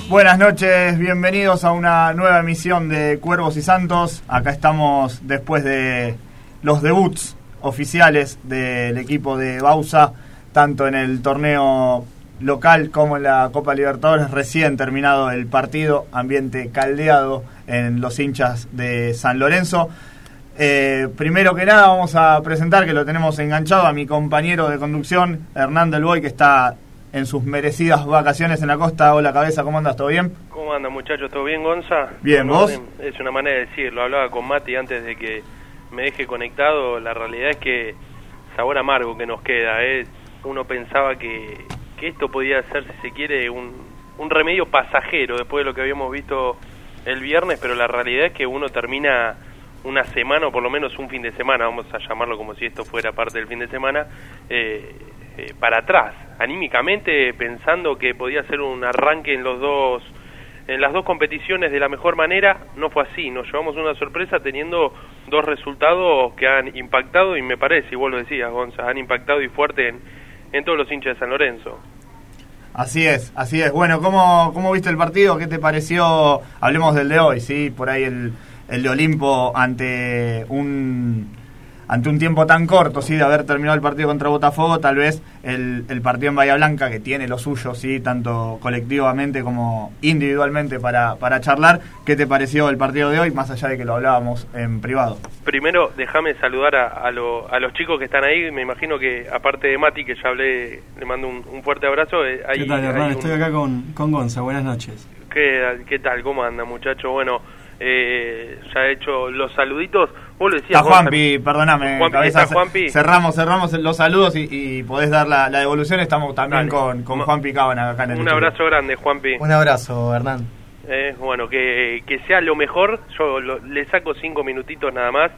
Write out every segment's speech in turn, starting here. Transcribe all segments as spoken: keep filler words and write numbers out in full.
Buenas noches, bienvenidos a una nueva emisión de Cuervos y Santos. Acá estamos después de los debuts oficiales del equipo de Bausa, tanto en el torneo local como en la Copa Libertadores. Recién terminado el partido, ambiente caldeado en los hinchas de San Lorenzo. Eh, primero que nada vamos a presentar, que lo tenemos enganchado, a mi compañero de conducción, Hernán Del Boy, que está en sus merecidas vacaciones en la costa. Hola, Cabeza, ¿cómo andas? ¿Todo bien? ¿Cómo andan, muchachos? ¿Todo bien, Gonza? Bien, ¿vos? Es una manera de decirlo. Hablaba con Mati antes de que me deje conectado. La realidad es que sabor amargo que nos queda, ¿eh? Uno pensaba que, que esto podía ser, si se quiere, un, un remedio pasajero después de lo que habíamos visto el viernes, pero la realidad es que uno termina una semana, o por lo menos un fin de semana, vamos a llamarlo como si esto fuera parte del fin de semana, eh, eh, para atrás, anímicamente, pensando que podía ser un arranque en los dos, en las dos competiciones de la mejor manera. No fue así, nos llevamos una sorpresa teniendo dos resultados que han impactado, y me parece, y vos lo decías, Gonza, han impactado y fuerte en, en todos los hinchas de San Lorenzo. Así es, así es. Bueno, ¿cómo, cómo viste el partido? ¿Qué te pareció? Hablemos del de hoy, ¿sí? Por ahí el, el de Olimpo ante un ante un tiempo tan corto, sí, de haber terminado el partido contra Botafogo. Tal vez el, el partido en Bahía Blanca, que tiene lo suyo, sí, tanto colectivamente como individualmente para, para charlar. ¿Qué te pareció el partido de hoy, más allá de que lo hablábamos en privado? Primero, déjame saludar a, a, lo, a los chicos que están ahí. Me imagino que, aparte de Mati, que ya hablé, le mando un, un fuerte abrazo. Eh, hay, ¿Qué tal, Hernán? un... Estoy acá con, con Gonza. Buenas noches. ¿Qué, qué tal? ¿Cómo anda, muchacho? Bueno, eh, ya he hecho los saluditos. Vos lo decías, está Juanpi, perdóname, Juanpi, Cabeza, está Juanpi. cerramos cerramos los saludos y, y podés dar la, la devolución. Estamos también Dale. con, con Juanpi Cábana acá en el Un estudio. Abrazo grande, Juanpi. Un abrazo, Hernán. Eh, bueno, que, que sea lo mejor. Yo lo, le saco cinco minutitos nada más.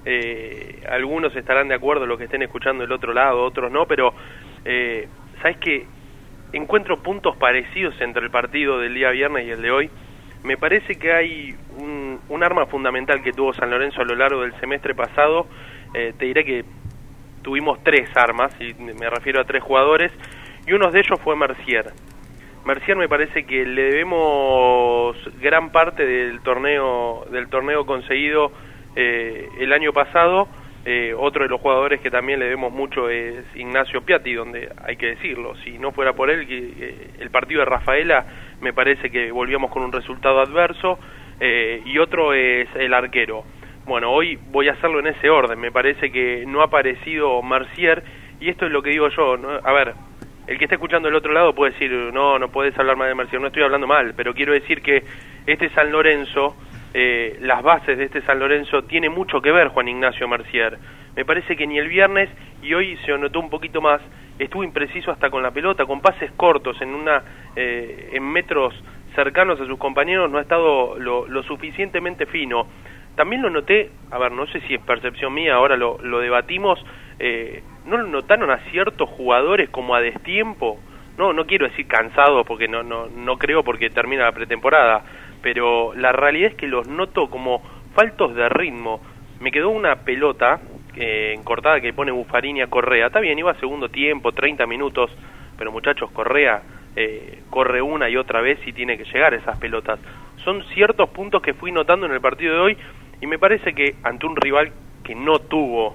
Eh, algunos estarán de acuerdo, los que estén escuchando del otro lado, otros no, pero eh, ¿sabes qué? Encuentro puntos parecidos entre el partido del día viernes y el de hoy. Me parece que hay un, un arma fundamental que tuvo San Lorenzo a lo largo del semestre pasado. Eh, te diré que tuvimos tres armas, y me refiero a tres jugadores, y uno de ellos fue Mercier. Mercier me parece que le debemos gran parte del torneo del torneo conseguido eh, el año pasado. Eh, otro de los jugadores que también le debemos mucho es Ignacio Piatti, donde hay que decirlo, si no fuera por él, eh, el partido de Rafaela me parece que volvíamos con un resultado adverso. Eh, y otro es el arquero. Bueno, hoy voy a hacerlo en ese orden. Me parece que no ha aparecido Mercier, y esto es lo que digo yo, ¿no? A ver, el que está escuchando del otro lado puede decir, no, no puedes hablar mal de Mercier. No estoy hablando mal, pero quiero decir que este San Lorenzo, eh, las bases de este San Lorenzo tiene mucho que ver Juan Ignacio Mercier. Me parece que ni el viernes, y hoy se notó un poquito más, estuvo impreciso hasta con la pelota, con pases cortos en una eh, en metros cercanos a sus compañeros. No ha estado lo, lo suficientemente fino. También lo noté, a ver, no sé si es percepción mía, ahora lo, lo debatimos, eh, ¿no lo notaron a ciertos jugadores como a destiempo? No, no quiero decir cansados, porque no, no, no creo, porque termina la pretemporada, pero la realidad es que los noto como faltos de ritmo. Me quedó una pelota eh, encortada que pone Buffarini a Correa. Está bien, iba a segundo tiempo, treinta minutos, pero muchachos, Correa eh, corre una y otra vez y tiene que llegar a esas pelotas. Son ciertos puntos que fui notando en el partido de hoy, y me parece que ante un rival que no tuvo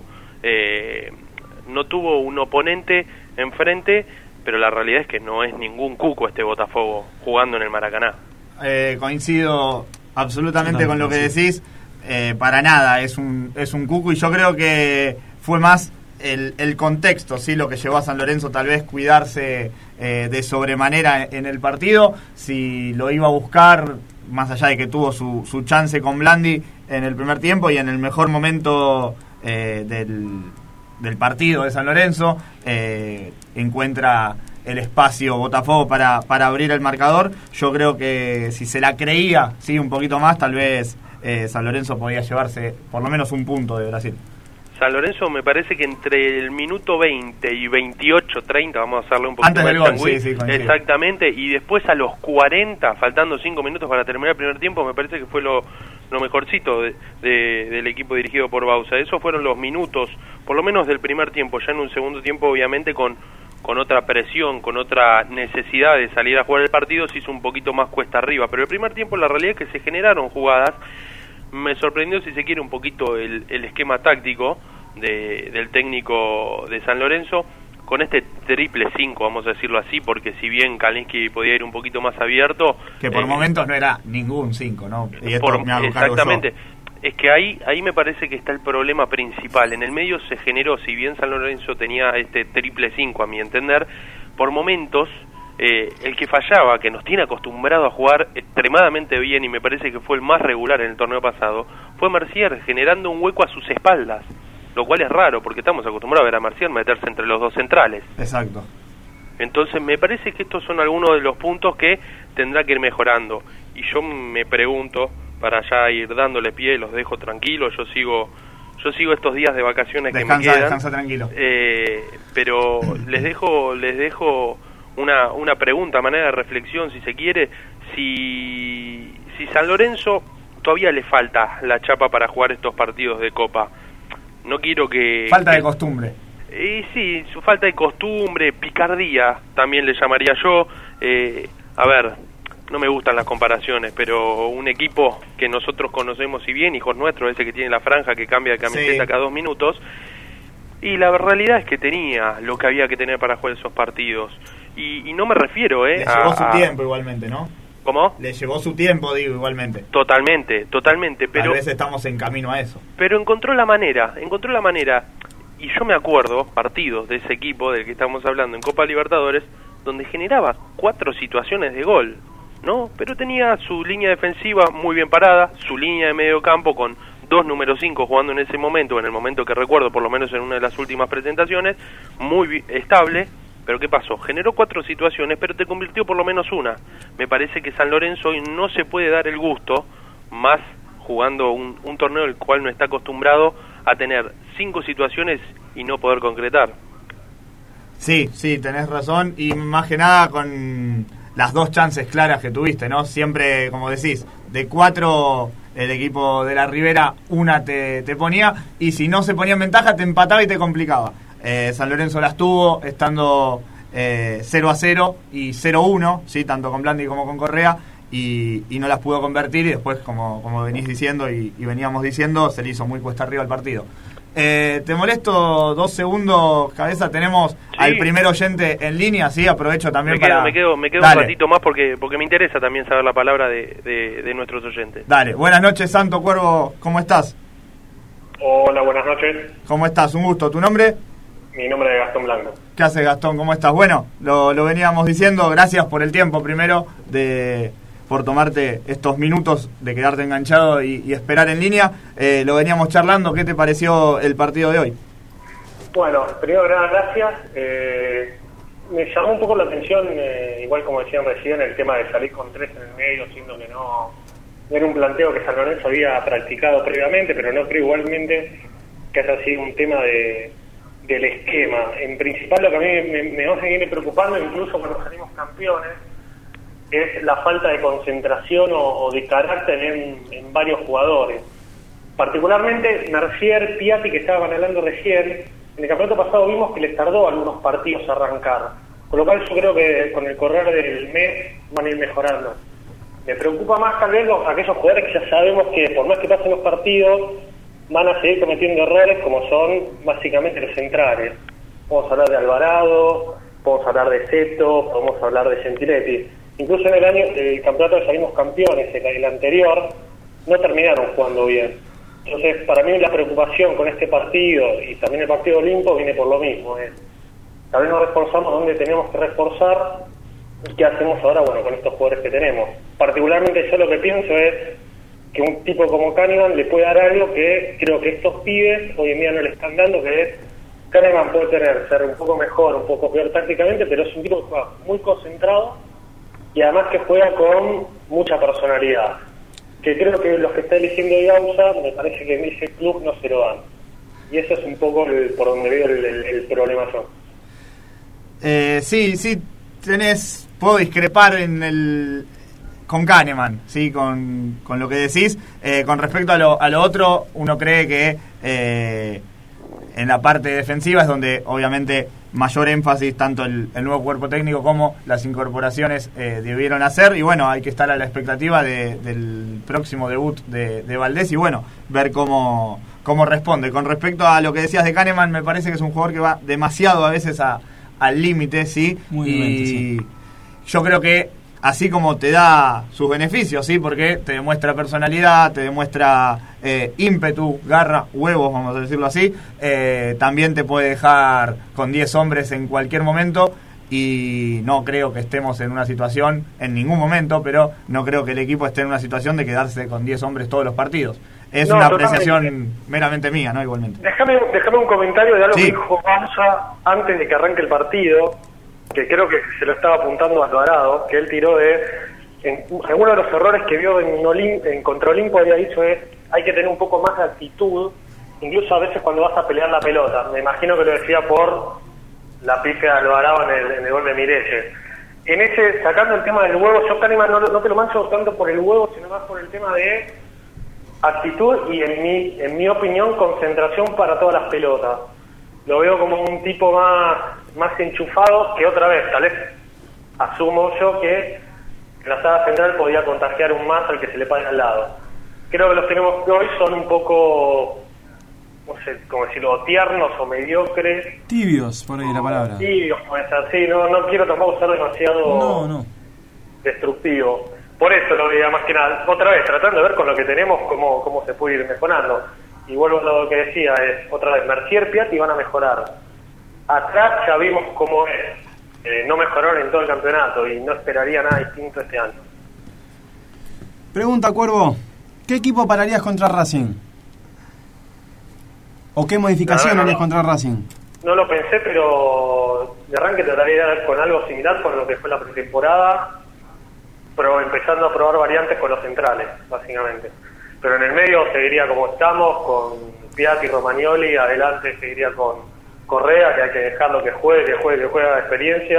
eh, no tuvo un oponente enfrente, pero la realidad es que no es ningún cuco este Botafogo jugando en el Maracaná. Eh, coincido absolutamente con lo que decís. Eh, para nada es un es un cuco, y yo creo que fue más el, el contexto, sí, lo que llevó a San Lorenzo tal vez cuidarse eh, de sobremanera en el partido. Si lo iba a buscar, más allá de que tuvo su, su chance con Blandi en el primer tiempo y en el mejor momento eh, del, del partido de San Lorenzo, eh, encuentra el espacio Botafogo para, para abrir el marcador. Yo creo que si se la creía, sí, un poquito más, tal vez eh, San Lorenzo podía llevarse por lo menos un punto de Brasil. San Lorenzo me parece que entre el minuto veinte y veintiocho, treinta, vamos a hacerle un poquito antes más del gol, sanguí, sí, sí, exactamente, y después a los cuarenta, faltando cinco minutos para terminar el primer tiempo, me parece que fue lo, lo mejorcito de, de, del equipo dirigido por Bausa. Esos fueron los minutos, por lo menos del primer tiempo. Ya en un segundo tiempo, obviamente, con con otra presión, con otra necesidad de salir a jugar el partido, se hizo un poquito más cuesta arriba. Pero el primer tiempo la realidad es que se generaron jugadas. Me sorprendió, si se quiere, un poquito el, el esquema táctico de, del técnico de San Lorenzo, con este triple cinco, vamos a decirlo así, porque si bien Kalinsky podía ir un poquito más abierto... Que por eh, momentos no era ningún cinco, ¿no? Y esto por, me hago cargo exactamente. yo. Es que ahí ahí me parece que está el problema principal. En el medio se generó, si bien San Lorenzo tenía este triple cinco, a mi entender, por momentos... Eh, el que fallaba, que nos tiene acostumbrado a jugar extremadamente bien y me parece que fue el más regular en el torneo pasado, fue Mercier, generando un hueco a sus espaldas, lo cual es raro porque estamos acostumbrados a ver a Mercier meterse entre los dos centrales. Exacto. Entonces me parece que estos son algunos de los puntos que tendrá que ir mejorando, y yo me pregunto, para ya ir dándole pie, los dejo tranquilos, yo sigo yo sigo estos días de vacaciones descansa, que me quedan, descansa tranquilo. Eh, pero les dejo les dejo Una, una pregunta, manera de reflexión, si se quiere, si, si San Lorenzo todavía le falta la chapa para jugar estos partidos de Copa. No quiero que... Falta que, de costumbre. Y sí, su falta de costumbre, picardía, también le llamaría yo. Eh, a ver, no me gustan las comparaciones, pero un equipo que nosotros conocemos y bien, hijos nuestros, ese que tiene la franja que cambia de camiseta sí. cada dos minutos, y la realidad es que tenía lo que había que tener para jugar esos partidos. Y, y no me refiero, ¿eh? Le llevó a, su tiempo igualmente, ¿no? ¿Cómo? Le llevó su tiempo, digo, igualmente. Totalmente, totalmente. Pero, tal vez estamos en camino a eso. Pero encontró la manera, encontró la manera. Y yo me acuerdo partidos de ese equipo del que estamos hablando en Copa Libertadores, donde generaba cuatro situaciones de gol, ¿no? Pero tenía su línea defensiva muy bien parada, su línea de medio campo con dos número cinco jugando en ese momento, en el momento que recuerdo, por lo menos en una de las últimas presentaciones, muy estable. Pero ¿qué pasó? Generó cuatro situaciones, pero te convirtió por lo menos una. Me parece que San Lorenzo hoy no se puede dar el gusto, más jugando un, un torneo el cual no está acostumbrado a tener cinco situaciones y no poder concretar. Sí, sí, tenés razón, y más que nada con las dos chances claras que tuviste, ¿no? Siempre, como decís, de cuatro el equipo de la Ribera, una te, te ponía, y si no se ponía en ventaja te empataba y te complicaba. Eh, San Lorenzo las tuvo estando eh, cero a cero y cero a uno, ¿sí? Tanto con Blandi como con Correa, y, y no las pudo convertir, y después, como, como venís diciendo y, y veníamos diciendo, se le hizo muy cuesta arriba el partido. Eh, te molesto dos segundos, Cabeza, tenemos sí. al primer oyente en línea, sí, aprovecho también me quedo, para... Me quedo, me quedo un ratito más porque porque me interesa también saber la palabra de, de, de nuestros oyentes. Dale, buenas noches, Santo Cuervo, ¿cómo estás? Hola, buenas noches. ¿Cómo estás? Un gusto, ¿tu nombre? Mi nombre es Gastón Blanco. ¿Qué haces, Gastón? ¿Cómo estás? Bueno, lo, lo veníamos diciendo, gracias por el tiempo primero, de por tomarte estos minutos de quedarte enganchado y, y esperar en línea. Eh, lo veníamos charlando, ¿qué te pareció el partido de hoy? Bueno, primero nada, gracias. Eh, me llamó un poco la atención, eh, igual como decían recién, el tema de salir con tres en el medio, siendo que no, no era un planteo que San Lorenzo había practicado previamente, pero no creo igualmente que haya sido un tema de... del esquema. En principal lo que a mí me, me, me viene preocupando, incluso cuando salimos campeones, es la falta de concentración o, o de carácter en, en varios jugadores. Particularmente Mercier, Piatti, que estaban hablando recién, en el campeonato pasado vimos que les tardó algunos partidos a arrancar, con lo cual yo creo que con el correr del mes van a ir mejorando. Me preocupa más tal vez los, aquellos jugadores que ya sabemos que por más que pasen los partidos van a seguir cometiendo errores, como son básicamente los centrales. Podemos hablar de Alvarado, podemos hablar de Seto, podemos hablar de Gentiletti. Incluso en el año el campeonato que salimos campeones, el, el anterior, no terminaron jugando bien. Entonces, para mí la preocupación con este partido y también el partido Olimpo viene por lo mismo. Es, tal vez no reforzamos donde tenemos que reforzar y qué hacemos ahora, bueno, con estos jugadores que tenemos. Particularmente yo lo que pienso es que un tipo como Kahneman le puede dar algo que creo que estos pibes hoy en día no le están dando, que es, Kahneman puede tener, ser un poco mejor, un poco peor tácticamente, pero es un tipo que juega muy concentrado y además que juega con mucha personalidad, que creo que los que está eligiendo Yauza, me parece que en ese club no se lo dan, y eso es un poco el, por donde veo el, el, el problema yo. Eh, sí, sí, tenés, puedo discrepar en el... con Kahneman, sí, con, con lo que decís. Eh, con respecto a lo, a lo otro, uno cree que eh, en la parte defensiva es donde obviamente mayor énfasis tanto el, el nuevo cuerpo técnico como las incorporaciones eh, debieron hacer, y bueno, hay que estar a la expectativa de, del próximo debut de, de Valdés y bueno, ver cómo, cómo responde. Con respecto a lo que decías de Kahneman, me parece que es un jugador que va demasiado a veces a, al límite, ¿sí? Muy y bien, sí. Yo creo que así como te da sus beneficios, ¿sí? Porque te demuestra personalidad, te demuestra eh, ímpetu, garra, huevos, vamos a decirlo así, eh, también te puede dejar con diez hombres en cualquier momento, y no creo que estemos en una situación, en ningún momento, pero no creo que el equipo esté en una situación de quedarse con diez hombres todos los partidos. Es no, una totalmente. apreciación meramente mía, ¿no? Igualmente. Déjame, déjame un comentario de algo Sí. que dijo Gonza antes de que arranque el partido, que creo que se lo estaba apuntando a Alvarado, que él tiró de, en, en uno de los errores que vio en, Olim, en contra Olimpo había dicho es, hay que tener un poco más de actitud, incluso a veces cuando vas a pelear la pelota. Me imagino que lo decía por la pifia de Alvarado en el, en el gol de Mireille. En ese, sacando el tema del huevo, yo Kahneman no, no te lo mancho tanto por el huevo, sino más por el tema de actitud y, en mi, en mi opinión, concentración para todas las pelotas. Lo veo como un tipo más, más enchufado que otra vez, tal vez asumo yo que en la saga central podía contagiar un más al que se le pase al lado. Creo que los tenemos que hoy son un poco, no sé cómo decirlo, tiernos o mediocres. Tibios, por ahí la palabra. Tibios, puede ser, sí, no, no quiero tampoco ser demasiado No, no. destructivo. Por eso lo veía más que nada, otra vez, tratando de ver con lo que tenemos cómo, cómo se puede ir mejorando. Y vuelvo a lo que decía, es otra vez, Mercier, Piatti van a mejorar. Atrás ya vimos cómo es. Eh, no mejoraron en todo el campeonato y no esperaría nada distinto este año. Pregunta, Cuervo, ¿qué equipo pararías contra Racing? ¿O qué modificación no, harías no. contra Racing? No lo pensé, pero de arranque trataría de dar con algo similar con lo que fue la pretemporada, pero empezando a probar variantes con los centrales, básicamente. Pero en el medio seguiría como estamos, con Piatti, Romagnoli, adelante seguiría con Correa, que hay que dejarlo que juegue, que juegue, que juegue a experiencia.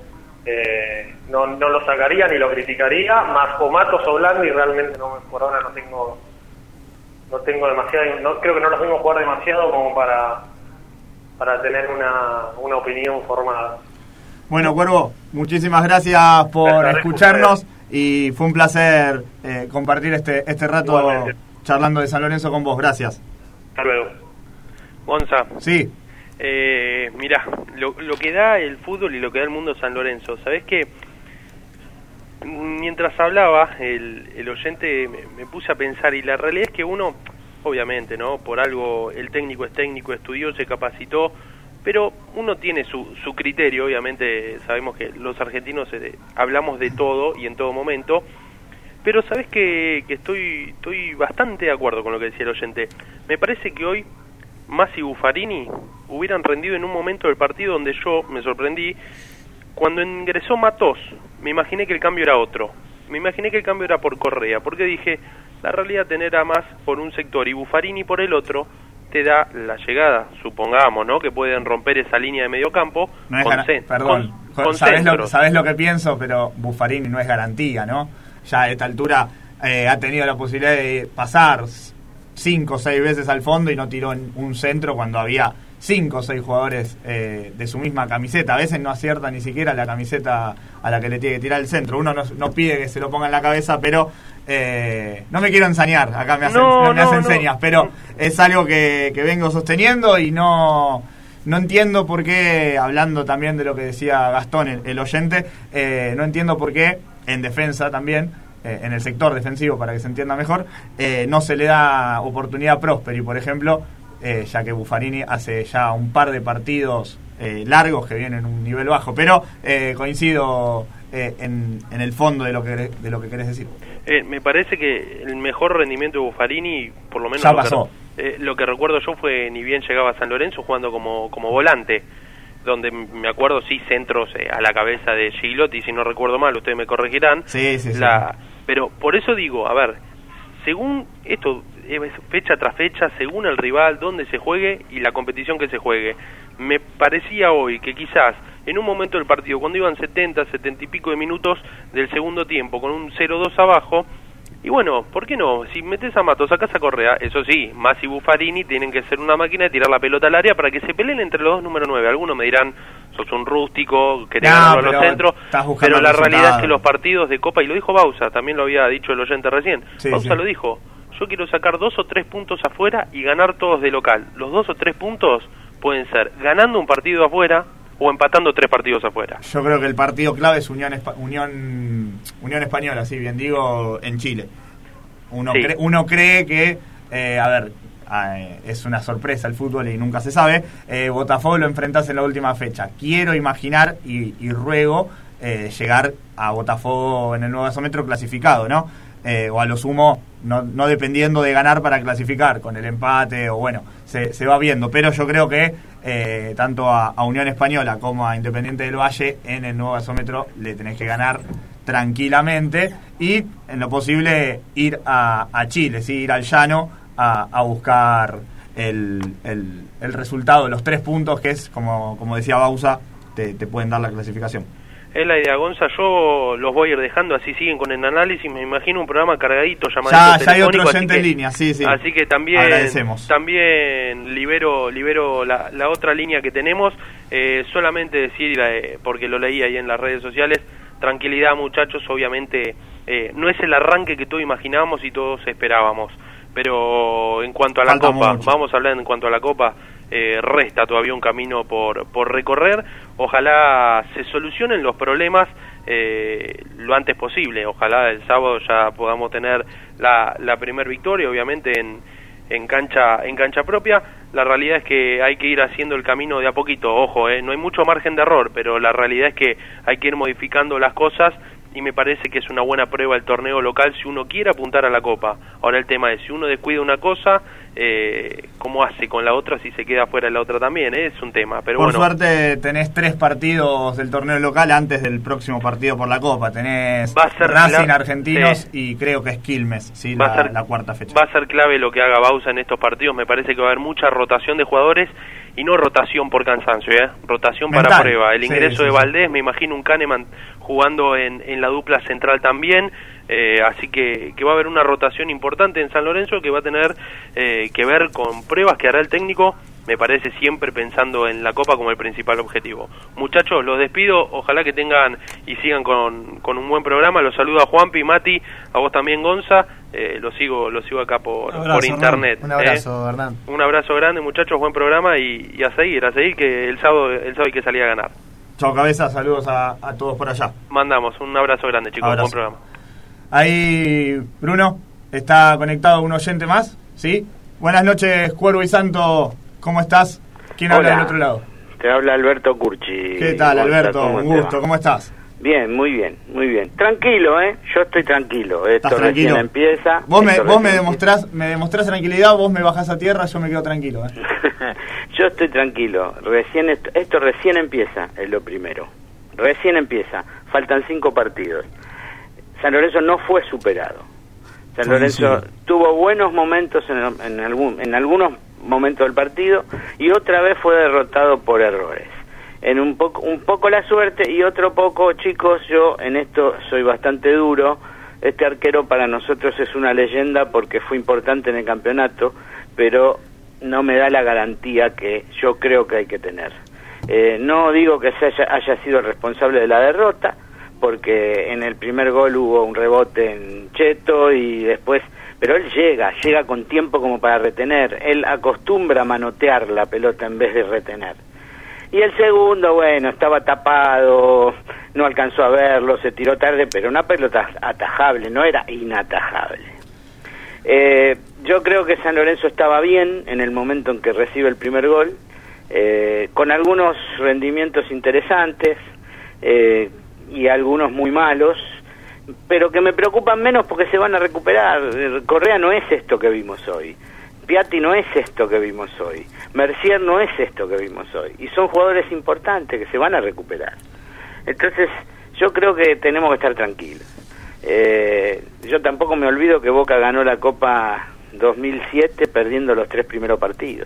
Eh, no, no lo sacaría ni lo criticaría, más o Matos o Blandi, realmente no, por ahora no tengo no tengo demasiado, no, creo que no los vimos jugar demasiado como para para tener una, una opinión formada. Bueno, Cuervo, muchísimas gracias por Gracias, escucharnos y fue un placer eh, compartir este este rato Igualmente. charlando de San Lorenzo con vos. Gracias. Hasta luego. Gonza, Sí, eh, mirá, lo, lo que da el fútbol y lo que da el mundo San Lorenzo, ¿sabés qué? Mientras hablaba, el, el oyente me, me puse a pensar, y la realidad es que uno, obviamente, ¿no? Por algo el técnico es técnico, estudió, se capacitó, pero uno tiene su, su criterio, obviamente sabemos que los argentinos eh, hablamos de todo y en todo momento, pero sabés que, que estoy, estoy bastante de acuerdo con lo que decía el oyente. Me parece que hoy Massi y Buffarini hubieran rendido en un momento del partido donde yo me sorprendí. Cuando ingresó Matos, me imaginé que el cambio era otro. Me imaginé que el cambio era por Correa, porque dije, la realidad tener a Mas por un sector y Buffarini por el otro, te da la llegada, supongamos, ¿no? Que pueden romper esa línea de mediocampo. no es con gar- cen- perdón, con- con sabés, lo, centros. sabés lo que pienso, pero Buffarini no es garantía, ¿no? Ya a esta altura eh, ha tenido la posibilidad de pasar cinco o seis veces al fondo y no tiró en un centro cuando había cinco o seis jugadores eh, de su misma camiseta. A veces no acierta ni siquiera la camiseta a la que le tiene que tirar el centro. Uno no, no pide que se lo ponga en la cabeza, pero eh, no me quiero ensañar, acá me hacen, No, no, me no, hacen no. señas, pero es algo que, que vengo sosteniendo y no... No entiendo por qué, hablando también de lo que decía Gastón, el, el oyente, eh, no entiendo por qué, en defensa también, eh, en el sector defensivo, para que se entienda mejor, eh, no se le da oportunidad a Prosperi, por ejemplo, eh, ya que Buffarini hace ya un par de partidos eh, largos que vienen en un nivel bajo. Pero eh, coincido eh, en, en el fondo de lo que de lo que querés decir. Eh, me parece que el mejor rendimiento de Buffarini, por lo menos Ya lo que, pasó. eh, lo que recuerdo yo fue ni bien llegaba a San Lorenzo jugando como, como volante, donde me acuerdo sí centros eh, a la cabeza de Gigliotti, si no recuerdo mal, ustedes me corregirán. Sí, sí, sí. La, pero por eso digo, a ver, según esto, es fecha tras fecha, según el rival, dónde se juegue y la competición que se juegue, me parecía hoy que quizás en un momento del partido, cuando iban setenta, setenta y pico de minutos del segundo tiempo, con un cero dos abajo, Y bueno, ¿por qué no? Si metes a Mato, sacás a Correa, eso sí, Masi y Buffarini tienen que ser una máquina de tirar la pelota al área para que se peleen entre los dos número nueve. Algunos me dirán, sos un rústico, querés No, ganarlo a pero los centros, estás buscando pero la el realidad resultado. es que los partidos de Copa, y lo dijo Bausa, también lo había dicho el oyente recién, Sí, Bausa sí. lo dijo, yo quiero sacar dos o tres puntos afuera y ganar todos de local. Los dos o tres puntos pueden ser ganando un partido afuera o empatando tres partidos afuera. Yo creo que el partido clave es Unión Espa- Unión Unión Española, sí, bien digo, en Chile. Uno, Sí. cree, uno cree que, eh, a ver, eh, es una sorpresa el fútbol y nunca se sabe. Eh, Botafogo lo enfrentás en la última fecha. Quiero imaginar y, y ruego eh, llegar a Botafogo en el nuevo gasómetro clasificado, ¿no? Eh, o a lo sumo, no, no dependiendo de ganar para clasificar, con el empate, o bueno, se, se va viendo. Pero yo creo que eh, tanto a, a Unión Española como a Independiente del Valle en el nuevo gasómetro le tenés que ganar tranquilamente y en lo posible ir a, a Chile, ¿sí? Ir al llano a, a buscar el, el, el resultado, los tres puntos que es, como, como decía Bausa, te, te pueden dar la clasificación. Es la idea, Gonza, yo los voy a ir dejando, así siguen con el análisis, me imagino un programa cargadito, llamadito Ya, ya hay telefónico, otro así oyente que- en línea, sí, sí. Así que también, Agradecemos. también libero, libero la, la otra línea que tenemos, eh, solamente decir, eh, porque lo leí ahí en las redes sociales, tranquilidad muchachos, obviamente eh, no es el arranque que todos imaginábamos y todos esperábamos, pero en cuanto a la Falta Copa, mucho. vamos a hablar en cuanto a la Copa, eh, resta todavía un camino por, por recorrer, ojalá se solucionen los problemas eh, lo antes posible, ojalá el sábado ya podamos tener la, la primer victoria, obviamente en, en cancha en cancha propia. La realidad es que hay que ir haciendo el camino de a poquito, ojo, eh, no hay mucho margen de error, pero la realidad es que hay que ir modificando las cosas y me parece que es una buena prueba el torneo local si uno quiere apuntar a la Copa. Ahora el tema es, si uno descuida una cosa, eh, ¿cómo hace con la otra si se queda fuera de la otra también? Eh? Es un tema, pero Por bueno. suerte tenés tres partidos del torneo local antes del próximo partido por la Copa. Tenés Va a ser Racing, la- Argentinos sí. y creo que es Quilmes, sí, Va la, a ser, la cuarta fecha. va a ser clave lo que haga Bausa en estos partidos. Me parece que va a haber mucha rotación de jugadores y no rotación por cansancio, ¿eh? Rotación Mental. para prueba. El Sí, ingreso sí, de sí. Valdés, me imagino un Kahneman jugando en, en la dupla central también. Eh, así que, que va a haber una rotación importante en San Lorenzo que va a tener eh, que ver con pruebas que hará el técnico, me parece siempre pensando en la Copa como el principal objetivo. Muchachos, los despido, ojalá que tengan y sigan con, con un buen programa. Los saludo a Juanpi, Mati, a vos también Gonza, eh, los sigo los sigo acá por, Un abrazo, por internet. Hernán. Un ¿eh? abrazo, Hernán. Un abrazo grande muchachos, buen programa y, y a seguir, a seguir que el sábado, el sábado hay que salir a ganar. Chao cabeza, saludos a, a todos por allá. Mandamos, un abrazo grande chicos, Abrazo. buen programa. Ahí, Bruno, está conectado un oyente más, ¿sí? Buenas noches, Cuervo y Santo, ¿cómo estás? ¿Quién habla Hola. del otro lado? Te habla Alberto Curchi. ¿Qué tal, Gonza, Alberto? ¿cómo Un te gusto, va? ¿cómo estás? Bien, muy bien, muy bien. Tranquilo, ¿eh? Yo estoy tranquilo. Esto ¿Estás tranquilo? recién empieza. Vos me, esto vos me recién demostrás, me demostrás tranquilidad, vos me bajás a tierra, yo me quedo tranquilo, ¿eh? empieza. Yo estoy tranquilo. Recién esto, esto recién empieza, es lo primero. Recién empieza. Faltan cinco partidos. San Lorenzo no fue superado. San Lorenzo Coincido. tuvo buenos momentos en, en, algún, en algunos momentos del partido y otra vez fue derrotado por errores. En un poco, un poco la suerte y otro poco, chicos, yo en esto soy bastante duro. Este arquero para nosotros es una leyenda porque fue importante en el campeonato, pero no me da la garantía que yo creo que hay que tener. Eh, no digo que se haya, haya sido el responsable de la derrota, porque en el primer gol hubo un rebote en Cheto y después, pero él llega, llega con tiempo como para retener, él acostumbra a manotear la pelota en vez de retener. Y el segundo, bueno, estaba tapado, no alcanzó a verlo, se tiró tarde, pero una pelota atajable, no era inatajable. Eh, yo creo que San Lorenzo estaba bien en el momento en que recibe el primer gol, eh, con algunos rendimientos interesantes, eh, y algunos muy malos, pero que me preocupan menos porque se van a recuperar. Correa no es esto que vimos hoy, Piatti no es esto que vimos hoy, Mercier no es esto que vimos hoy, y son jugadores importantes que se van a recuperar. Entonces yo creo que tenemos que estar tranquilos. Eh, yo tampoco me olvido que Boca ganó la Copa dos mil siete perdiendo los tres primeros partidos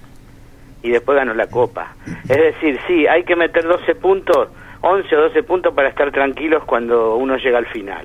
y después ganó la Copa. Es decir, sí, hay que meter doce puntos, once o doce puntos para estar tranquilos cuando uno llega al final.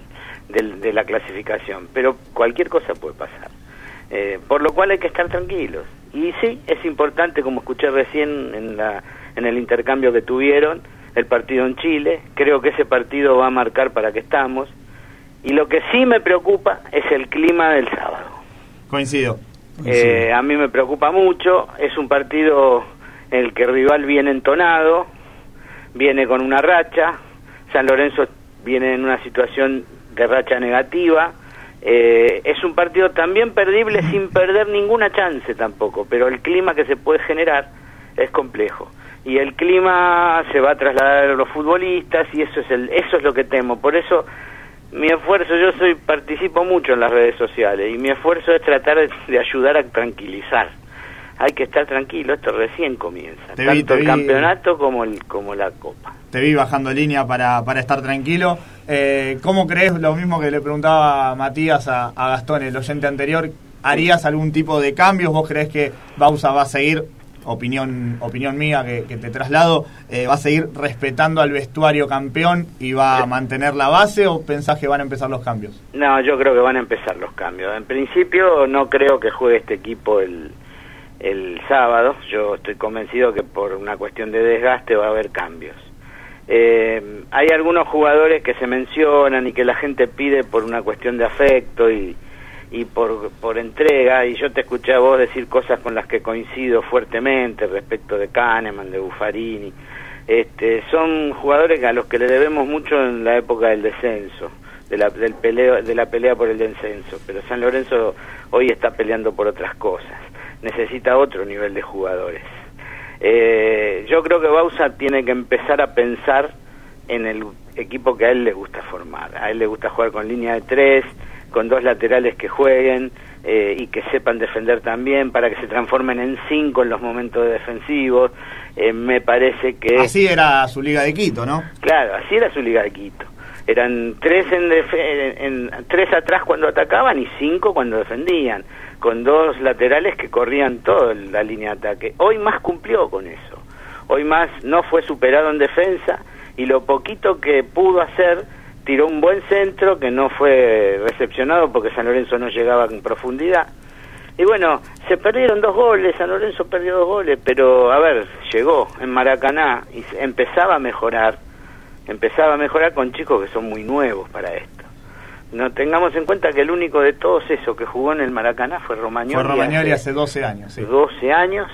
de, de la clasificación, pero cualquier cosa puede pasar. Eh, por lo cual hay que estar tranquilos. Y sí, es importante, como escuché recién en, la, en el intercambio que tuvieron, el partido en Chile. Creo que ese partido va a marcar para qué estamos. Y lo que sí me preocupa es el clima del sábado. Coincido. Eh, a mí me preocupa mucho. Es un partido en el que el rival viene entonado, viene con una racha. San Lorenzo viene en una situación de racha negativa. Eh, es un partido también perdible sin perder ninguna chance tampoco, pero el clima que se puede generar es complejo y el clima se va a trasladar a los futbolistas y eso es el, eso es lo que temo. Por eso mi esfuerzo, yo soy participo mucho en las redes sociales y mi esfuerzo es tratar de, de ayudar a tranquilizar. Hay que estar tranquilo, esto recién comienza, te tanto vi, te el vi, campeonato como el como la copa. Te vi bajando línea para, para estar tranquilo. Eh, ¿Cómo crees, lo mismo que le preguntaba Matías a, a Gastón, el oyente anterior, harías algún tipo de cambios? ¿Vos creés que Bausa va a seguir, opinión opinión mía que, que te traslado, eh, va a seguir respetando al vestuario campeón y va a mantener la base o pensás que van a empezar los cambios? No, yo creo que van a empezar los cambios. En principio no creo que juegue este equipo el... el sábado. Yo estoy convencido que por una cuestión de desgaste va a haber cambios. Eh, hay algunos jugadores que se mencionan y que la gente pide por una cuestión de afecto y, y por, por entrega, y yo te escuché a vos decir cosas con las que coincido fuertemente respecto de Kahneman, de Buffarini. Este, son jugadores a los que le debemos mucho en la época del descenso, de la, del peleo, de la pelea por el descenso, pero San Lorenzo hoy está peleando por otras cosas, necesita otro nivel de jugadores. Eh, yo creo que Bausa tiene que empezar a pensar en el equipo que a él le gusta formar. A él le gusta jugar con línea de tres, con dos laterales que jueguen eh, y que sepan defender también, para que se transformen en cinco en los momentos defensivos. Eh, me parece que... Así era su Liga de Quito, ¿no? Claro, así era su Liga de Quito. Eran tres en, en, en tres atrás cuando atacaban y cinco cuando defendían, con dos laterales que corrían toda la línea de ataque. Hoy más cumplió con eso. Hoy más no fue superado en defensa y lo poquito que pudo hacer, tiró un buen centro que no fue recepcionado porque San Lorenzo no llegaba en profundidad. Y bueno, se perdieron dos goles, San Lorenzo perdió dos goles, pero a ver, llegó en Maracaná y empezaba a mejorar. Empezaba a mejorar con chicos que son muy nuevos para esto. No tengamos en cuenta que el único de todos esos que jugó en el Maracaná fue Romagnoli. Fue Romagnoli hace, hace doce años, sí. doce años,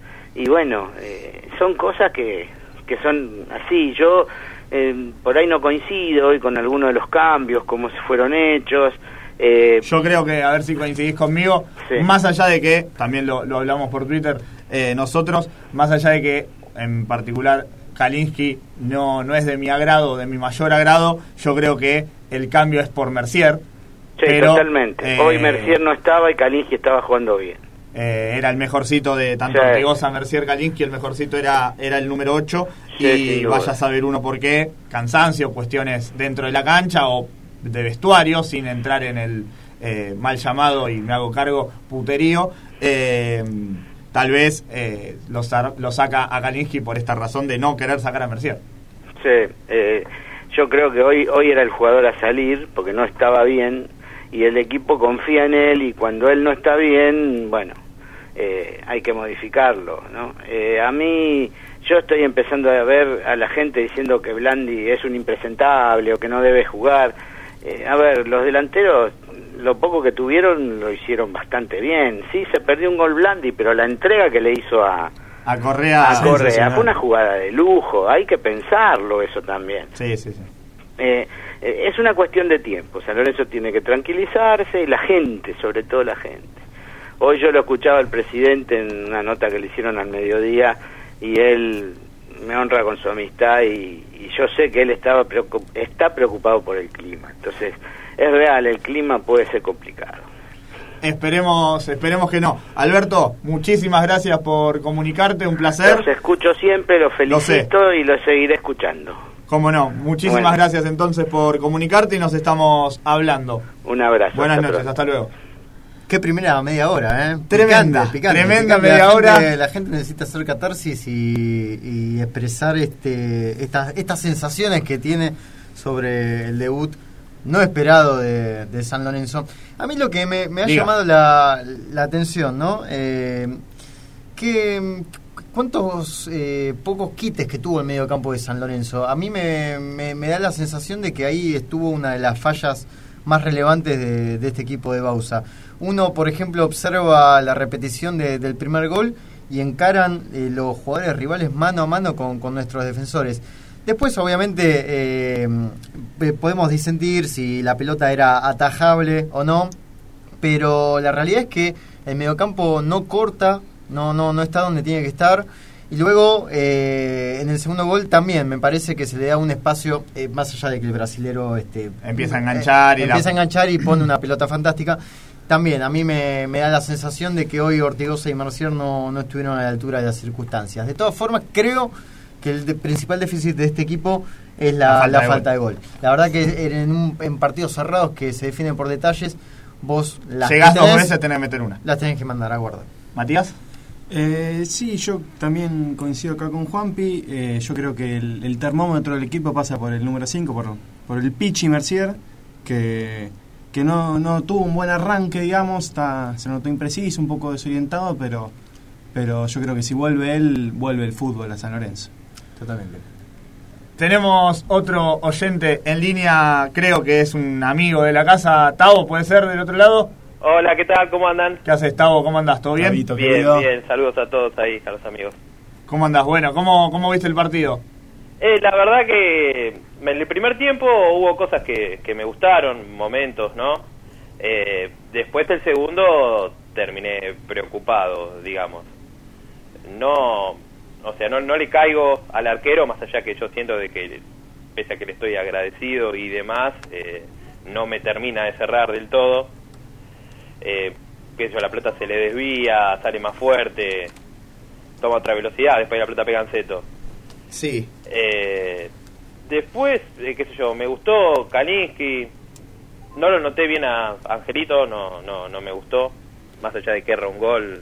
y bueno, eh, son cosas que, que son así. Yo eh, por ahí no coincido hoy con algunos de los cambios, cómo se fueron hechos. Eh, Yo creo que, a ver si coincidís conmigo, sí. Más allá de que, también lo, lo hablamos por Twitter, eh, nosotros, más allá de que, en particular... Kalinski no no es de mi agrado, de mi mayor agrado, yo creo que el cambio es por Mercier. Sí, pero, totalmente. Eh, Hoy Mercier no estaba y Kalinski estaba jugando bien. Eh, era el mejorcito de tanto sí. Ortigosa, Mercier, Kalinski, el mejorcito era era el número ocho, sí, y vaya a saber uno por qué, cansancio, cuestiones dentro de la cancha o de vestuario, sin entrar en el eh, mal llamado, y me hago cargo, puterío. Eh, Tal vez eh, lo, lo saca a Kalinski por esta razón de no querer sacar a Mercier. Sí, eh, yo creo que hoy hoy era el jugador a salir porque no estaba bien y el equipo confía en él, y cuando él no está bien, bueno, eh, hay que modificarlo, ¿no? Eh, a mí, yo estoy empezando a ver a la gente diciendo que Blandi es un impresentable o que no debe jugar. Eh, a ver, los delanteros... lo poco que tuvieron lo hicieron bastante bien. Sí, se perdió un gol Blandi, pero la entrega que le hizo a a Correa, a Correa fue una jugada de lujo. Hay que pensarlo eso también. Sí, sí, sí. Eh, eh, es una cuestión de tiempo. San Lorenzo tiene que tranquilizarse, y la gente, sobre todo la gente. Hoy yo lo escuchaba al presidente en una nota que le hicieron al mediodía, y él me honra con su amistad, y, y yo sé que él estaba preocup- está preocupado por el clima. Entonces, es real, el clima puede ser complicado. Esperemos, esperemos que no. Alberto, muchísimas gracias por comunicarte, un placer. Los escucho siempre, los felicito lo y los seguiré escuchando. Cómo no, muchísimas bueno. gracias entonces por comunicarte y nos estamos hablando. Un abrazo. Buenas noches, pronto. Hasta luego. Qué primera media hora, ¿eh? Tremenda, picante, picante, tremenda picante. media la hora. Gente, la gente necesita hacer catarsis y, y expresar este estas estas sensaciones que tiene sobre el debut no esperado de, de San Lorenzo. A mí lo que me, me ha Diga. llamado la, la atención, ¿no? Eh, que cuántos eh, pocos quites que tuvo el medio campo de San Lorenzo. A mí me, me, me da la sensación de que ahí estuvo una de las fallas más relevantes de, de este equipo de Bausa. Uno, por ejemplo, observa la repetición de, del primer gol y encaran eh, los jugadores rivales mano a mano con, con nuestros defensores. Después, obviamente, eh, podemos disentir si la pelota era atajable o no, pero la realidad es que el mediocampo no corta, no, no, no está donde tiene que estar. Y luego, eh, en el segundo gol también me parece que se le da un espacio, eh, más allá de que el brasilero este, empieza a enganchar, eh, y empieza la... a enganchar y pone una pelota fantástica. También a mí me, me da la sensación de que hoy Ortigosa y Mercier no, no estuvieron a la altura de las circunstancias. De todas formas, creo que el de, principal déficit de este equipo es la, la falta, la de, falta gol. de gol. La verdad que en, un, en partidos cerrados que se definen por detalles, vos las llegás dos veces, tenés que meter una. Las tenés que mandar a guardar. ¿Matías? Eh, sí, yo también coincido acá con Juanpi. Eh, yo creo que el, el termómetro del equipo pasa por el número cinco, por, por el Pichi Mercier, que, que no, no tuvo un buen arranque, digamos, está, se notó impreciso, un poco desorientado, pero, pero yo creo que si vuelve él, vuelve el fútbol a San Lorenzo. Totalmente. Tenemos otro oyente en línea, creo que es un amigo de la casa. Tavo, ¿puede ser del otro lado? Hola, ¿qué tal? ¿Cómo andan? ¿Qué haces, Tavo? ¿Cómo andás? ¿Todo bien? Tabito, bien, querido. bien. Saludos a todos ahí, a los amigos. ¿Cómo andás? Bueno, ¿cómo, cómo viste el partido? Eh, la verdad que en el primer tiempo hubo cosas que, que me gustaron, momentos, ¿no? Eh, después del segundo terminé preocupado, digamos. No, o sea, no, no le caigo al arquero, más allá que yo siento de que, pese a que le estoy agradecido y demás, eh, no me termina de cerrar del todo. Eh, que yo, la pelota se le desvía, sale más fuerte, toma otra velocidad, después la pelota pega en seto. Sí. Eh, después, eh, qué sé yo, me gustó Kalinsky, no lo noté bien a Angelito, no, no, no me gustó, más allá de que erra un gol.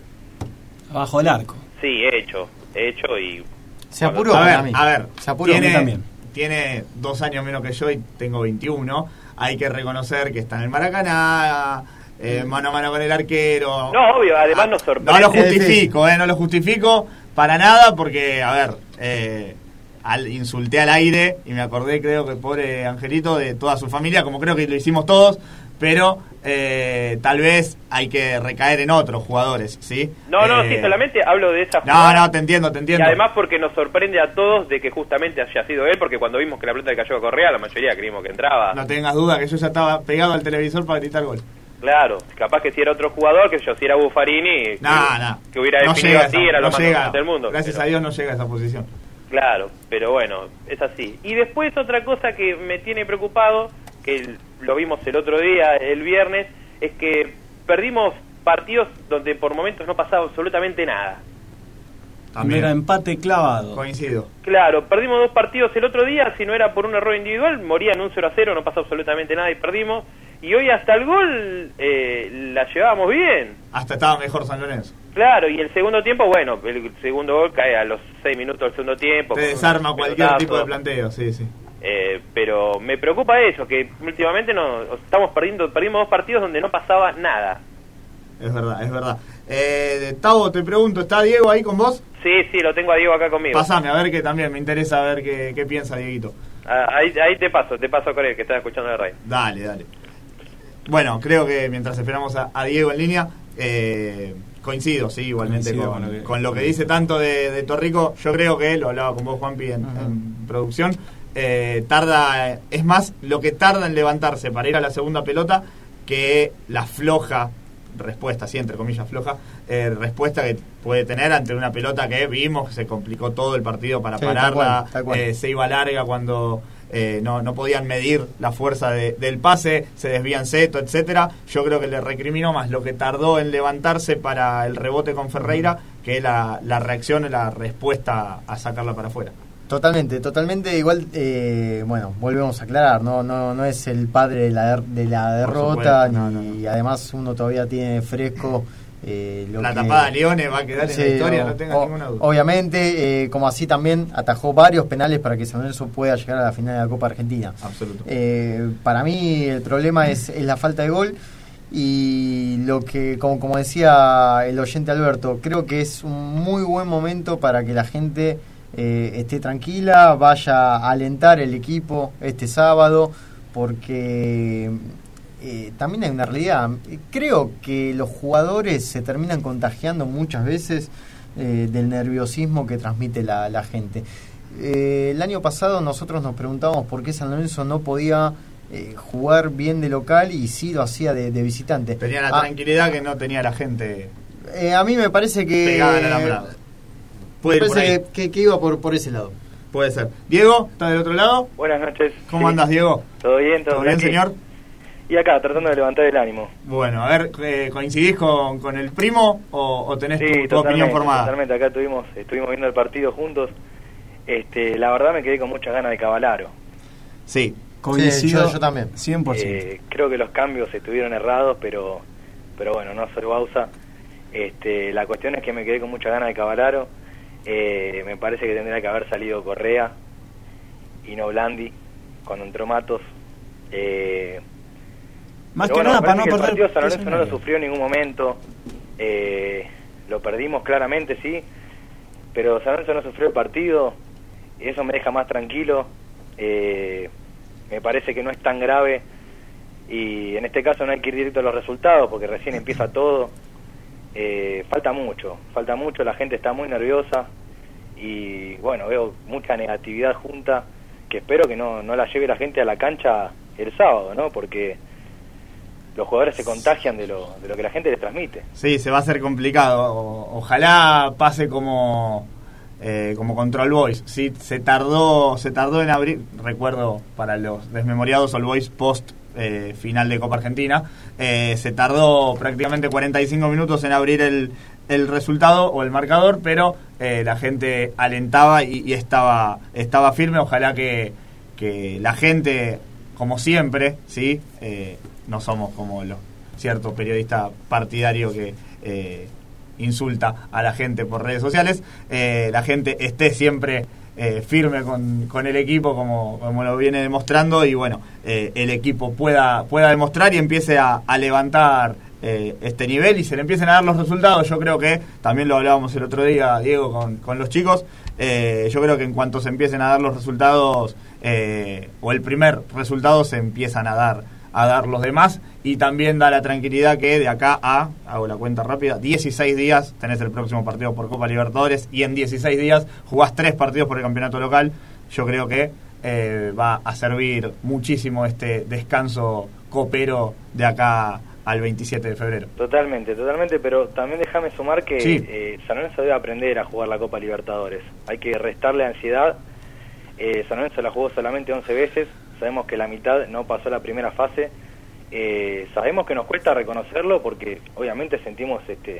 Abajo del arco. Sí, hecho, hecho y... Se apuró a ver, para mí. a ver, se apuró tiene, también. Tiene dos años menos que yo y tengo veintiuno. Hay que reconocer que está en el Maracaná, eh, mano a mano con el arquero. No, obvio, además nos sorprende. No lo justifico, eh, no lo justifico para nada porque, a ver, eh, al, insulté al aire y me acordé, creo que pobre Angelito, de toda su familia, como creo que lo hicimos todos, pero eh, tal vez hay que recaer en otros jugadores, ¿sí? No, no, eh, sí, solamente hablo de esa No, jugada. no, te entiendo, te entiendo. Y además porque nos sorprende a todos de que justamente haya sido él, porque cuando vimos que la pelota le cayó a Correa, la mayoría creímos que entraba. No tengas duda que yo ya estaba pegado al televisor para gritar gol. Claro, capaz que si era otro jugador, que yo, si era Buffarini, No, que, no. que hubiera no definido llega así, esa, era lo no más llega. normal del mundo. Gracias pero, a Dios no llega a esa posición. Claro, pero bueno, es así. Y después otra cosa que me tiene preocupado, que lo vimos el otro día, el viernes, es que perdimos partidos donde por momentos no pasaba absolutamente nada. También. Era empate clavado. Coincido. Claro, perdimos dos partidos el otro día, si no era por un error individual, morían un cero a cero, no pasó absolutamente nada y perdimos. Y hoy hasta el gol eh, la llevábamos bien. Hasta estaba mejor San Lorenzo. Claro, y el segundo tiempo, bueno, el segundo gol cae a los seis minutos del segundo tiempo. Te con desarma un cualquier pelotazo. tipo de planteo, sí, sí. Eh, pero me preocupa eso, que últimamente no estamos perdiendo, perdimos dos partidos donde no pasaba nada. Es verdad, es verdad. Eh, Tavo, te pregunto, ¿está Diego ahí con vos? Sí, sí, lo tengo a Diego acá conmigo. Pasame, a ver que también me interesa ver qué, qué piensa Dieguito. Ah, ahí, ahí te paso, te paso con él, que está escuchando la radio. Dale, dale. Bueno, creo que mientras esperamos a, a Diego en línea, eh, coincido, sí, igualmente Coincido con, con lo que- con lo que dice tanto de, de Torrico. Yo creo que, lo hablaba con vos, Juanpi, en, en producción, eh, tarda, eh, es más lo que tarda en levantarse para ir a la segunda pelota que la floja respuesta, sí, entre comillas floja, eh, respuesta que puede tener ante una pelota que vimos que se complicó todo el partido para Sí, pararla, tal cual, tal cual. Eh, se iba larga cuando eh, no, no podían medir la fuerza de, del pase, se desvían seto, etcétera. Yo creo que le recriminó más lo que tardó en levantarse para el rebote con Ferreira que la, la reacción, la respuesta a sacarla para afuera. Totalmente, totalmente. Igual, eh, bueno, volvemos a aclarar, no no no es el padre de la, der- de la derrota, supuesto, no, ni no, no. además uno todavía tiene fresco Eh, lo la que, tapada de Leones va a quedar sí, en la historia, o, no tenga o, ninguna duda. Obviamente, eh, como así también atajó varios penales para que San Lorenzo pueda llegar a la final de la Copa Argentina. Absoluto. Eh, para mí el problema es, es la falta de gol y lo que, como, como decía el oyente Alberto, creo que es un muy buen momento para que la gente eh, esté tranquila, vaya a alentar el equipo este sábado, porque... Eh, también hay una realidad. Creo que los jugadores se terminan contagiando muchas veces eh, del nerviosismo que transmite la, la gente. Eh, el año pasado nosotros nos preguntábamos por qué San Lorenzo no podía eh, jugar bien de local y sí lo hacía de, de visitante. Tenía la ah, tranquilidad que no tenía la gente eh, a mí me parece que pegada al alambrado. Puede me ir por ahí. parece que, que iba por, por ese lado. Puede ser. Diego, ¿estás del otro lado? Buenas noches. ¿Cómo Sí. andas, Diego? ¿Todo bien? ¿Todo, ¿Todo bien, tranqui? señor? Y acá, tratando de levantar el ánimo. Bueno, a ver, eh, ¿coincidís con, con el primo o, o tenés Sí, tu, tu totalmente, opinión formada? totalmente. Acá estuvimos, estuvimos viendo el partido juntos. Este, la verdad me quedé con muchas ganas de Cavallaro. Sí. Coincido, yo- yo también. cien por ciento. Eh, creo que los cambios estuvieron errados, pero pero bueno, no soy Bausa. Este, la cuestión es que me quedé con muchas ganas de Cavallaro. Eh, me parece que tendría que haber salido Correa y no Blandi cuando entró Matos. Eh, Más pero que bueno, nada me para no parece que perder. el partido San Lorenzo peso no lo en el- sufrió en ningún momento. Eh, lo perdimos claramente, sí, pero San Lorenzo no sufrió el partido y eso me deja más tranquilo. Eh, me parece que no es tan grave y en este caso no hay que ir directo a los resultados porque recién empieza todo. Eh, falta mucho, falta mucho, la gente está muy nerviosa y bueno, veo mucha negatividad junta que espero que no, no la lleve la gente a la cancha el sábado, ¿no? Porque los jugadores se contagian de lo, de lo que la gente les transmite. Sí, se va a hacer complicado. O- ojalá pase como eh, como contra All Boys. Sí, se tardó se tardó en abrir, recuerdo para los desmemoriados, All Boys post eh, final de Copa Argentina, eh, se tardó prácticamente cuarenta y cinco minutos en abrir el, el resultado o el marcador, pero eh, la gente alentaba y, y estaba estaba firme. Ojalá que, que la gente, como siempre, sí, eh, no somos como los cierto periodista partidario que eh, insulta a la gente por redes sociales, eh, la gente esté siempre eh, firme con, con el equipo como, como lo viene demostrando y bueno, eh, el equipo pueda pueda demostrar y empiece a, a levantar eh, este nivel y se le empiecen a dar los resultados. Yo creo que, también lo hablábamos el otro día, Diego, con, con los chicos, eh, yo creo que en cuanto se empiecen a dar los resultados eh, o el primer resultado se empiezan a dar a dar los demás y también da la tranquilidad que de acá a, hago la cuenta rápida, dieciséis días tenés el próximo partido por Copa Libertadores y en dieciséis días jugás tres partidos por el campeonato local. Yo creo que eh, va a servir muchísimo este descanso copero de acá al veintisiete de febrero. Totalmente, totalmente, pero también déjame sumar que Sí. eh, San Lorenzo debe aprender a jugar la Copa Libertadores. Hay que restarle ansiedad. Eh, San Lorenzo la jugó solamente once veces, sabemos que la mitad no pasó la primera fase. Eh, sabemos que nos cuesta reconocerlo porque obviamente sentimos este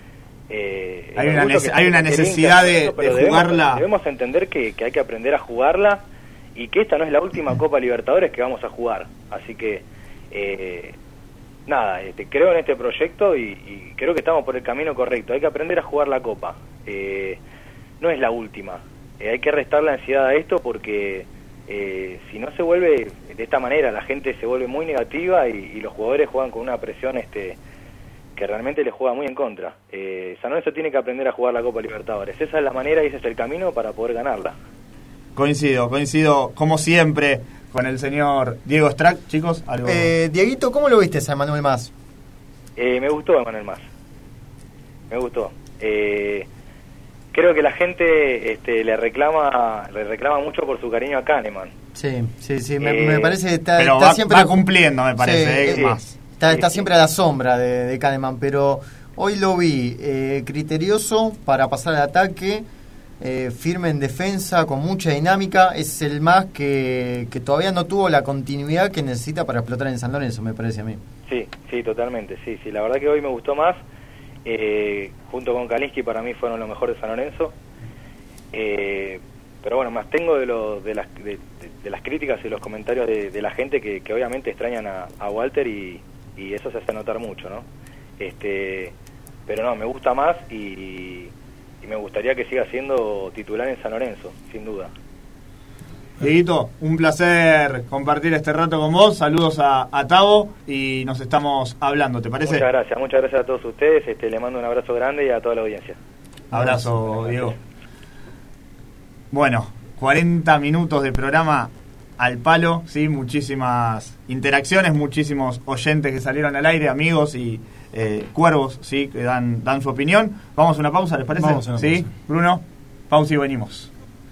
eh, el Hay una orgullo nece- que hay una tiene el necesidad hincha, de- pero de debemos- jugarla. Debemos entender que, que hay que aprender a jugarla y que esta no es la última Copa Libertadores que vamos a jugar. Así que eh, nada, este, creo en este proyecto y, y creo que estamos por el camino correcto. Hay que aprender a jugar la Copa. Eh, no es la última. Eh, hay que restar la ansiedad a esto porque eh, si no se vuelve de esta manera, la gente se vuelve muy negativa y, y los jugadores juegan con una presión este que realmente les juega muy en contra. Eh, San Lorenzo tiene que aprender a jugar la Copa Libertadores. Esa es la manera y ese es el camino para poder ganarla. Coincido, coincido como siempre con el señor Diego Strack. Chicos, algo... Eh, Dieguito, ¿cómo lo viste a Emanuel Mas? Eh, me gustó Emanuel Mas. Me gustó. Eh, creo que la gente este, le reclama le reclama mucho por su cariño a Kahneman. Sí, sí, sí, me, Eh, me parece que está, pero está va, siempre... va cumpliendo, me parece, Sí, eh, sí. más. Está, está Sí, siempre a la sombra de, de Kahneman, pero hoy lo vi eh, criterioso para pasar al ataque, eh, firme en defensa, con mucha dinámica. Es el más que, que todavía no tuvo la continuidad que necesita para explotar en San Lorenzo, me parece a mí. Sí, sí, totalmente. Sí, sí. La verdad que hoy me gustó más. Eh, junto con Kalinsky para mí fueron los mejores de San Lorenzo. Eh, pero bueno, más tengo de, lo, de, las, de, de, de las críticas y los comentarios de, de la gente que, que obviamente extrañan a, a Walter y, y eso se hace notar mucho, ¿no? Este, pero no, me gusta más y, y me gustaría que siga siendo titular en San Lorenzo, sin duda. Dieguito, un placer compartir este rato con vos. Saludos a, a Tavo y nos estamos hablando, ¿te parece? Muchas gracias, muchas gracias a todos ustedes. Este, le mando un abrazo grande y a toda la audiencia. Abrazo, Diego. Bueno, cuarenta minutos de programa al palo, sí, muchísimas interacciones, muchísimos oyentes que salieron al aire, amigos y eh, cuervos, sí, que dan, dan su opinión. Vamos a una pausa, ¿les parece? Vamos a una ¿Sí? pausa. Bruno, pausa y venimos.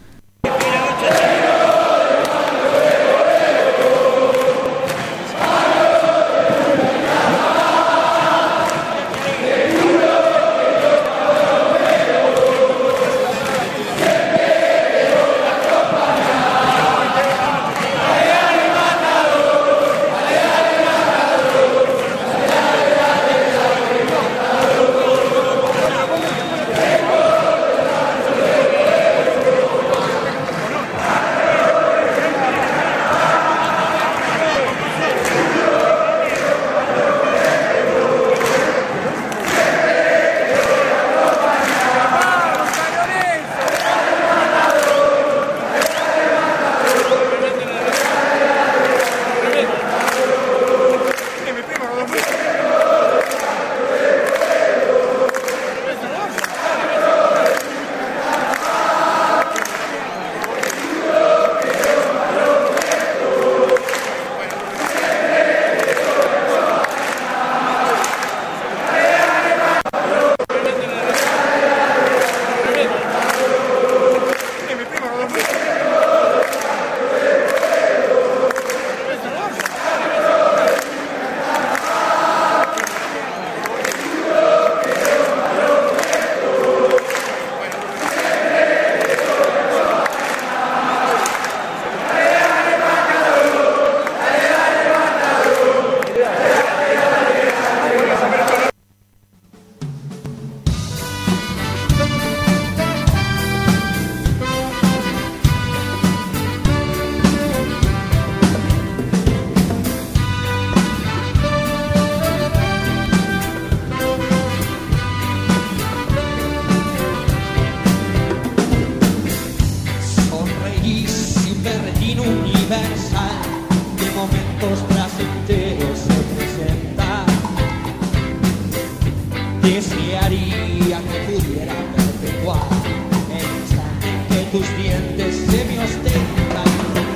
Desearía que pudiera perpetuar el instante en que tus dientes se me ostentan.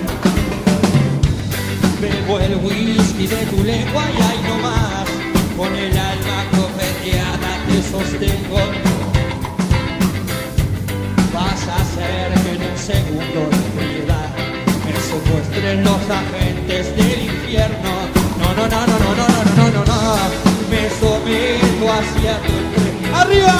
Bebo el whisky de tu lengua y ahí no más, con el alma cofeteada te sostengo. Vas a hacer que en un segundo de piedad me secuestren los agentes del infierno. No, no, no, no, no, no, no, no, no, no. Me someto hacia tu entre... ¡Arriba!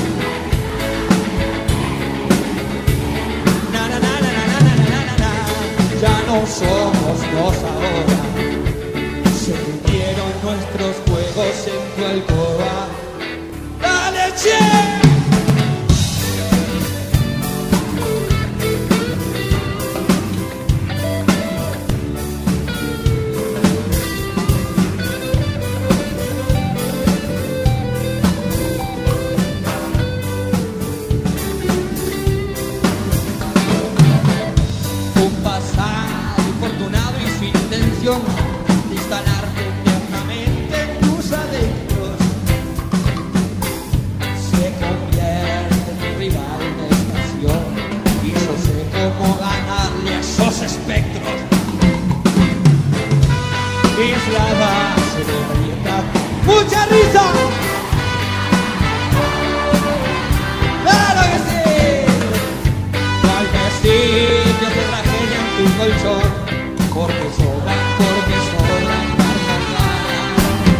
Na, na, na, na, na, na, na, na, na. Ya no somos dos ahora. Se hundieron nuestros juegos en tu alcoba. ¡Dale, che! De instalarte eternamente en tus adentros, se convierte en mi rival de estación y yo sé cómo ganarle a esos espectros. Es la base de la libertad. ¡Mucha risa! ¡Claro que sí! Al vestir de tragedia en tu colchón, porque sobra, porque sobra carcajadas.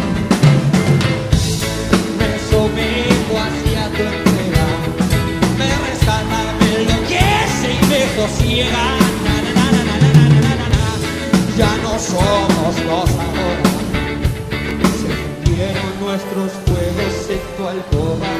Me someto hacia tu entrega, me rescata, me enloquece y me sosiega. Na, na, na, na, na, na, na, na, na. Ya no somos dos ahora, se fundieron nuestros juegos en tu alcoba.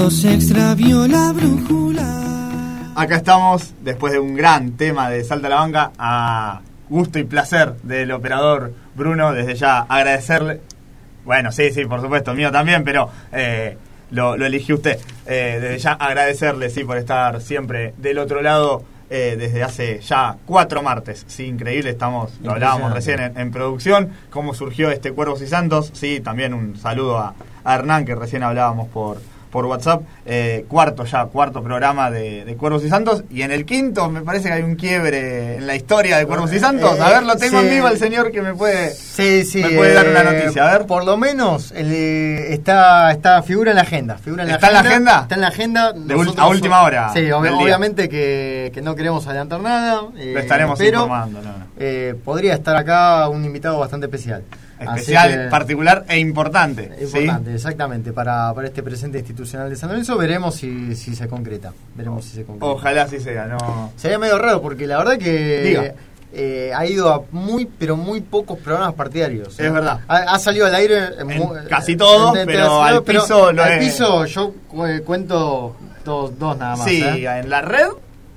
cuando se extravió la brújula. Acá estamos, después de un gran tema de Salta la Banca, a gusto y placer del operador Bruno. Desde ya agradecerle. Bueno, sí, sí, por supuesto, mío también, pero eh, lo, lo eligió usted. Eh, desde ya agradecerle, sí, por estar siempre del otro lado eh, desde hace ya cuatro martes. Sí, increíble, estamos, lo hablábamos recién en, en producción, cómo surgió este Cuervos y Santos. Sí, también un saludo a, a Hernán, que recién hablábamos por... por WhatsApp, eh, cuarto ya, cuarto programa de, de Cuervos y Santos, y en el quinto me parece que hay un quiebre en la historia de Cuervos y Santos. A ver, lo tengo sí. en vivo el señor que me puede, sí, sí, me puede eh, dar una noticia. A ver, por lo menos el, eh, está, está figura en la agenda. Figura en la ¿Está agenda, en la agenda? Está en la agenda. De ul- a última hora. Sí, ob- del día. obviamente que, que no queremos adelantar nada. Eh, Lo estaremos pero, informando. No, no. Eh, podría estar acá un invitado bastante especial. Especial, que, particular e importante. Importante, ¿sí? Exactamente, para, para este presente institucional de San Lorenzo. Veremos si, si se concreta. Veremos si se concreta. Ojalá así sea, no. Sería medio raro porque la verdad que eh, ha ido a muy, pero muy pocos programas partidarios. Es verdad. Ha, ha salido al aire en En muy, casi todos, en- en- pero al pero piso lo al es. piso yo cu- cuento dos, dos nada más. Sí, ¿eh? en la red.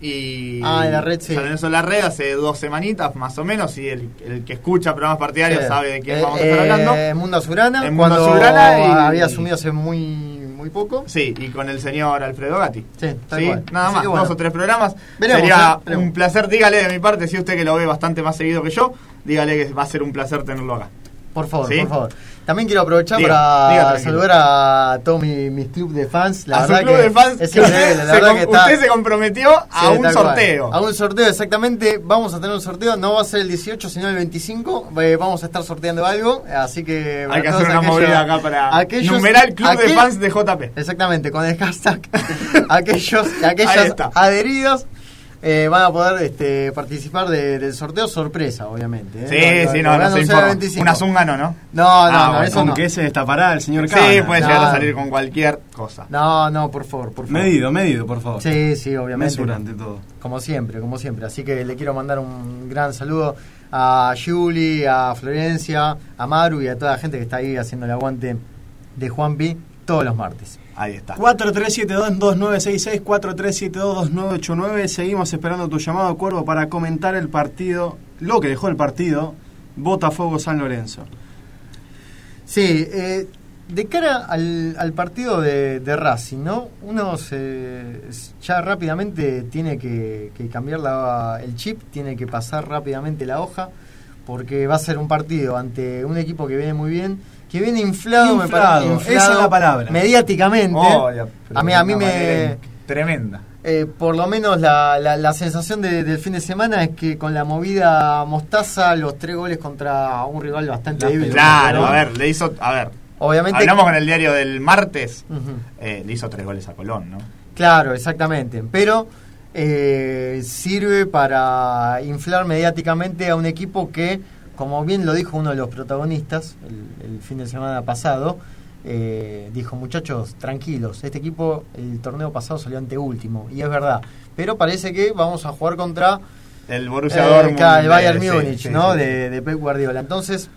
Y Ah, en la red, sí. San Lorenzo en la red hace dos semanitas más o menos, y el, el que escucha programas partidarios Sí. sabe de quién Eh, vamos a estar hablando. En Mundo Azurana, En Mundo cuando Azurana y- había asumido hace muy, muy poco. Sí, y con el señor Alfredo Gatti. Sí, tal ¿Sí? cual. Nada Así más, que bueno. dos o tres programas. Veremos, Sería eh, veremos. un placer, dígale de mi parte, si usted que lo ve bastante más seguido que yo, dígale que va a ser un placer tenerlo acá. Por favor, ¿Sí? por favor. También quiero aprovechar Diga, para diga, tranquilo. saludar a todos mis, mis club de fans. La a su verdad club que de fans, es que increíble. usted, La se, verdad com- que está, usted se comprometió a sí, un tal cual. sorteo. A un sorteo, exactamente. Vamos a tener un sorteo. No va a ser el dieciocho, sino el veinticinco. Eh, vamos a estar sorteando algo. Así que. Hay que todos hacer una aquellos- movida acá para aquellos- numerar el club de aquel- fans de J P. Exactamente, con el hashtag. aquellos Ahí aquellos está. adheridos. Eh, van a poder este, participar de- del sorteo sorpresa, obviamente. ¿eh? Sí, Lo- sí, lo- no, lo no van a se anunciar informa. el veinticinco. Una zunga no, ¿no? No, no, Ah, no, bueno, eso Con no. que se destapará el señor Sí, Cabra. puede No. llegar a salir con cualquier cosa. No, no, por favor, por favor. Medido, medido, por favor. Sí, sí, obviamente. Mesura ante todo. Como siempre, como siempre. Así que le quiero mandar un gran saludo a Juli, a Florencia, a Maru y a toda la gente que está ahí haciendo el aguante de Juanpi todos los martes. Ahí está. cuatro tres siete dos, dos nueve seis seis, cuatro tres siete dos, dos nueve ocho nueve. Seguimos esperando tu llamado, Cuervo, para comentar el partido, lo que dejó el partido, Botafogo San Lorenzo. Sí, eh, de cara al, al partido de, de Racing, ¿no? Uno se, ya rápidamente tiene que, que cambiar la, el chip, tiene que pasar rápidamente la hoja, porque va a ser un partido ante un equipo que viene muy bien, que viene inflado, me Inflado, parece, esa es la palabra. mediáticamente. Oh, ya, pero a mí, de a mí una me... manera tremenda. Eh, por lo menos la, la, la sensación de- del fin de semana es que con la movida Mostaza, los tres goles contra un rival bastante débil. Claro, ¿no? a ver, le hizo, a ver, Obviamente. hablamos con el diario del martes, Ujú. eh, le hizo tres goles a Colón, ¿no? Claro, exactamente. Pero eh, sirve para inflar mediáticamente a un equipo que, como bien lo dijo uno de los protagonistas el, el fin de semana pasado, eh, dijo, muchachos, tranquilos, este equipo el torneo pasado salió anteúltimo, y es verdad, pero parece que vamos a jugar contra El Borussia eh, Dortmund. claro, el Bayern sí, Múnich, sí, ¿no? sí. De, de Pep Guardiola. Entonces,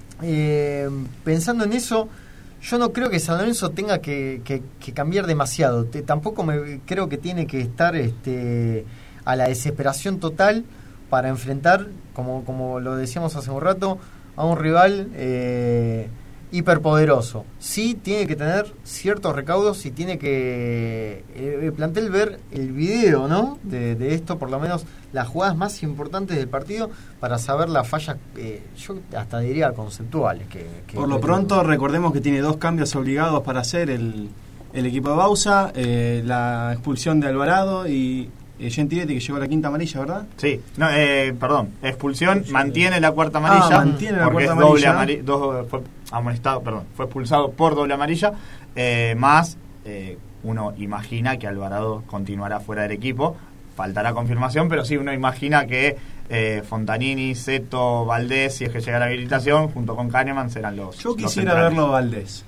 eh, pensando en eso, yo no creo que San Lorenzo tenga que, que, que cambiar demasiado. Te- tampoco me creo que tiene que estar este, a la desesperación total para enfrentar, como, como lo decíamos hace un rato, a un rival eh, hiperpoderoso. Sí tiene que tener ciertos recaudos y tiene que eh, el plantel ver el video, ¿no? De, de esto, por lo menos las jugadas más importantes del partido, para saber las fallas, eh, yo hasta diría conceptuales. Que, que Por lo pronto, recordemos que tiene dos cambios obligados para hacer el, el equipo de Bausa, eh, la expulsión de Alvarado y eh, Gentiletti, que llegó a la quinta amarilla, ¿verdad? Sí, no, eh, perdón, expulsión, mantiene la cuarta amarilla, Ah, mantiene la porque cuarta es doble amarilla. amarilla, dos, fue amonestado, perdón, fue expulsado por doble amarilla, eh, más eh, uno imagina que Alvarado continuará fuera del equipo, faltará confirmación, pero sí uno imagina que eh, Fontanini, Seto, Valdés, si es que llega la habilitación, junto con Kahneman serán los. Yo los quisiera centrales. verlo Valdés.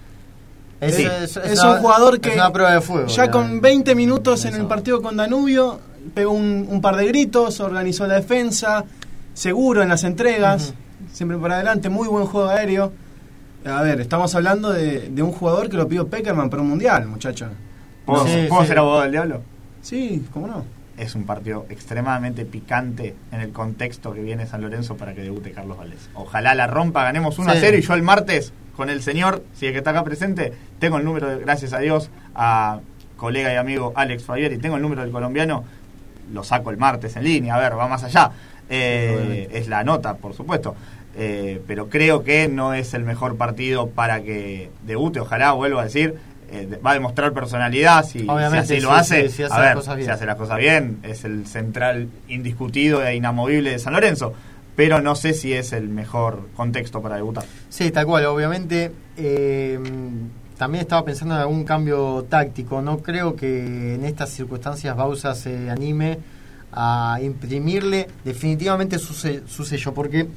Es, Sí. es- es Es una- un jugador que es una prueba de fuego. ya la- con veinte minutos en eso. el partido con Danubio pegó un, un par de gritos, organizó la defensa, seguro en las entregas, siempre para adelante, muy buen juego aéreo. A ver, estamos hablando de, de un jugador que lo pidió Peckerman para un mundial, muchachos. ¿Puedo, Sí, ¿puedo sí. ser abogado del diablo? Sí, ¿cómo no? Es un partido extremadamente picante en el contexto que viene San Lorenzo para que debute Carlos Valdés. Ojalá la rompa, ganemos uno a cero Sí. y yo el martes con el señor, si es que está acá presente, tengo el número, de, gracias a Dios, a colega y amigo Alex Fabieri, tengo el número del colombiano, lo saco el martes en línea, a ver, va más allá. Eh, es la nota, por supuesto. Eh, pero creo que no es el mejor partido para que debute, ojalá, vuelvo a decir. Eh, va a demostrar personalidad si, si Obviamente, así lo sí, hace, sí, si hace a las ver, cosas bien. si hace las cosas bien, es el central indiscutido e inamovible de San Lorenzo, pero no sé si es el mejor contexto para debutar. Sí, tal cual, obviamente. Eh, también estaba pensando en algún cambio táctico. No creo que en estas circunstancias Bausa se anime a imprimirle definitivamente su, se- su sello, porque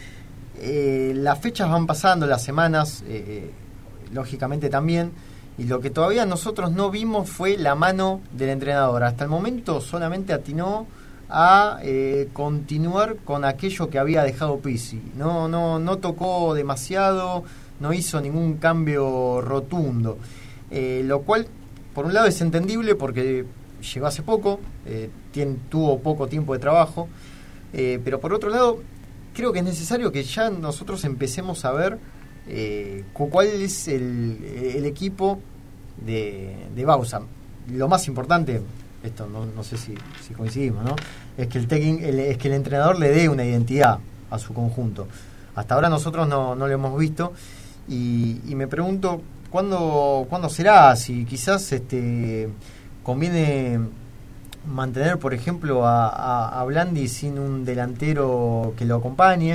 eh, las fechas van pasando, las semanas, eh, lógicamente también, y lo que todavía nosotros no vimos fue la mano del entrenador. Hasta el momento solamente atinó a eh, continuar con aquello que había dejado Pizzi. No, no, no tocó demasiado, no hizo ningún cambio rotundo. Eh, lo cual, por un lado, es entendible porque llegó hace poco, eh, tiene, tuvo poco tiempo de trabajo, eh, pero por otro lado, creo que es necesario que ya nosotros empecemos a ver eh, cu- cuál es el, el equipo de, de Bausa. Lo más importante, esto no, no sé si, si coincidimos, ¿no? Es que el, tequi- el es que el entrenador le dé una identidad a su conjunto. Hasta ahora nosotros no, no lo hemos visto y, y me pregunto cuándo, cuándo será, si quizás este conviene mantener, por ejemplo, a, a, a Blandi sin un delantero que lo acompañe,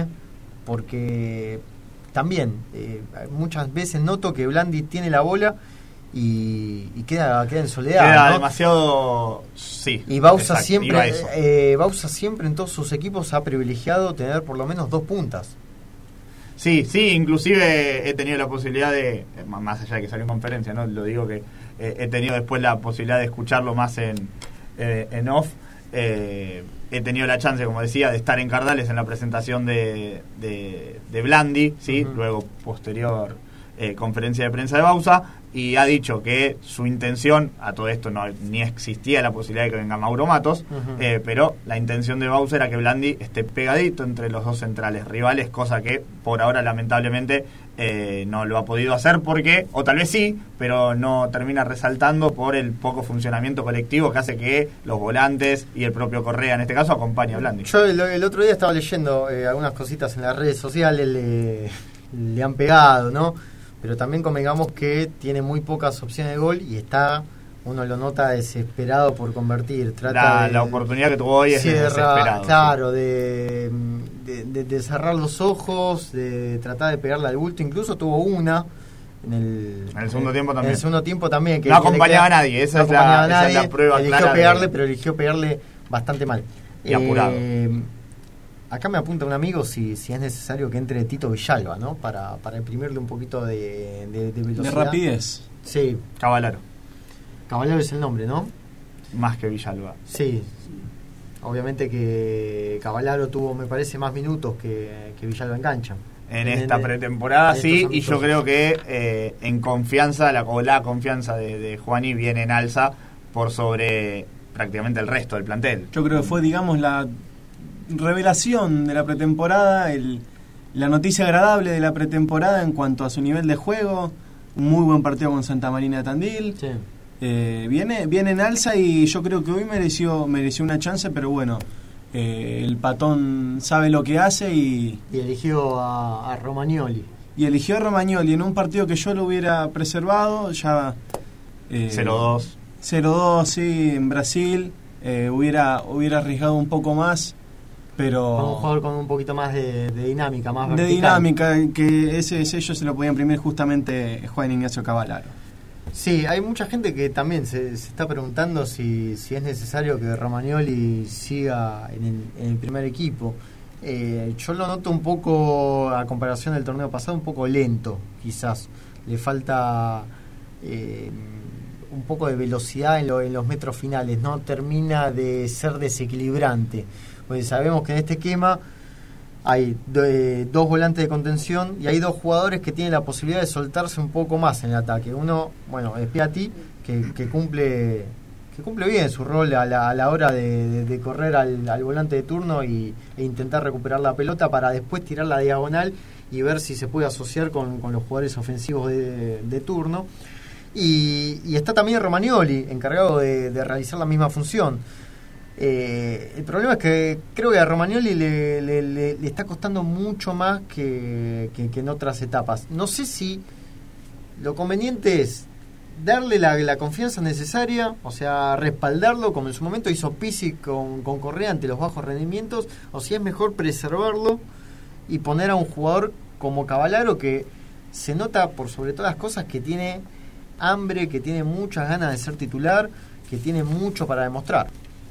porque también eh, muchas veces noto que Blandi tiene la bola y, y queda, queda en soledad, Queda ¿no? demasiado... Sí. Y Bausa exacto, iba a siempre, eso. eh, Bausa siempre en todos sus equipos ha privilegiado tener por lo menos dos puntas. Sí, sí, inclusive he tenido la posibilidad de, eh, más allá de que salió en conferencia, no lo digo que eh, he tenido después la posibilidad de escucharlo más en, eh, en off. Eh, he tenido la chance, como decía, de estar en Cardales en la presentación de, de, de Blandi, ¿sí? Uh-huh. Luego posterior eh, conferencia de prensa de Bausa, y ha dicho que su intención, a todo esto no ni existía la posibilidad de que venga Mauro Matos, Uh-huh. eh, pero la intención de Bausa era que Blandi esté pegadito entre los dos centrales rivales, cosa que por ahora lamentablemente eh, no lo ha podido hacer porque, o tal vez sí, pero no termina resaltando por el poco funcionamiento colectivo que hace que los volantes y el propio Correa en este caso acompañe a Blandi. Yo el, el otro día estaba leyendo eh, algunas cositas en las redes sociales, le, le han pegado, ¿no? Pero también convengamos que tiene muy pocas opciones de gol y está, uno lo nota desesperado por convertir. Trata La, de, la oportunidad que tuvo hoy es cierra- desesperado. Claro, de, de, de- de cerrar los ojos, de tratar de pegarle al bulto. Incluso tuvo una en el, En el segundo tiempo En también. el segundo tiempo también. Que, No que le acompañaba queda- a nadie, esa no es la- acompañaba a esa es la nadie, prueba eligió clara de- pegarle, pero eligió pegarle bastante mal. Y apurado. Eh, acá me apunta un amigo si, si es necesario que entre Tito Villalba, ¿no? Para, para imprimirle un poquito de, de, de velocidad. De rapidez. Sí, Cavalaro, Caballero es el nombre, ¿no? más que Villalba. Sí. Obviamente que Caballero tuvo, me parece, más minutos que, que Villalba en cancha. En esta pretemporada en sí, estos y yo amistosos. creo que eh, en confianza, la, o la confianza de, de Juani viene en alza por sobre prácticamente el resto del plantel. Yo creo que fue, digamos, la revelación de la pretemporada, el, la noticia agradable de la pretemporada en cuanto a su nivel de juego. Un muy buen partido con Santa Marina de Tandil. Sí. Eh, viene, viene en alza y yo creo que hoy mereció, mereció una chance, pero bueno, eh, el patón sabe lo que hace y, Y eligió a, a Romagnoli. y eligió a Romagnoli en un partido que yo lo hubiera preservado, ya eh, cero dos. cero dos, sí, en Brasil, eh, hubiera, hubiera arriesgado un poco más, pero Con un jugador con un poquito más de, de dinámica, más de vertical. dinámica, que ese sello se lo podía imprimir justamente Juan Ignacio Cavalaro. Sí, hay mucha gente que también se, se está preguntando si, si es necesario que Romagnoli siga en el, en el primer equipo. Eh, yo lo noto un poco, a comparación del torneo pasado, un poco lento, quizás. Le falta eh, un poco de velocidad en, lo, en los metros finales, no termina de ser desequilibrante. Pues sabemos que en este esquema hay de, dos volantes de contención y hay dos jugadores que tienen la posibilidad de soltarse un poco más en el ataque. Uno, bueno, es Piatti, que, que cumple que cumple bien su rol a la, a la hora de, de, de correr al, al volante de turno y, e intentar recuperar la pelota para después tirar la diagonal y ver si se puede asociar con, con los jugadores ofensivos de, de turno. Y, y está también Romagnoli, encargado de, de realizar la misma función. Eh, el problema es que creo que a Romagnoli le, le, le, le está costando mucho más que, que, que en otras etapas. No sé si lo conveniente es darle la, la confianza necesaria, o sea, respaldarlo como en su momento hizo Pizzi con, con Correa ante los bajos rendimientos, o si es mejor preservarlo y poner a un jugador como Cavallaro, que se nota por sobre todas las cosas que tiene hambre, que tiene muchas ganas de ser titular, que tiene mucho para demostrar.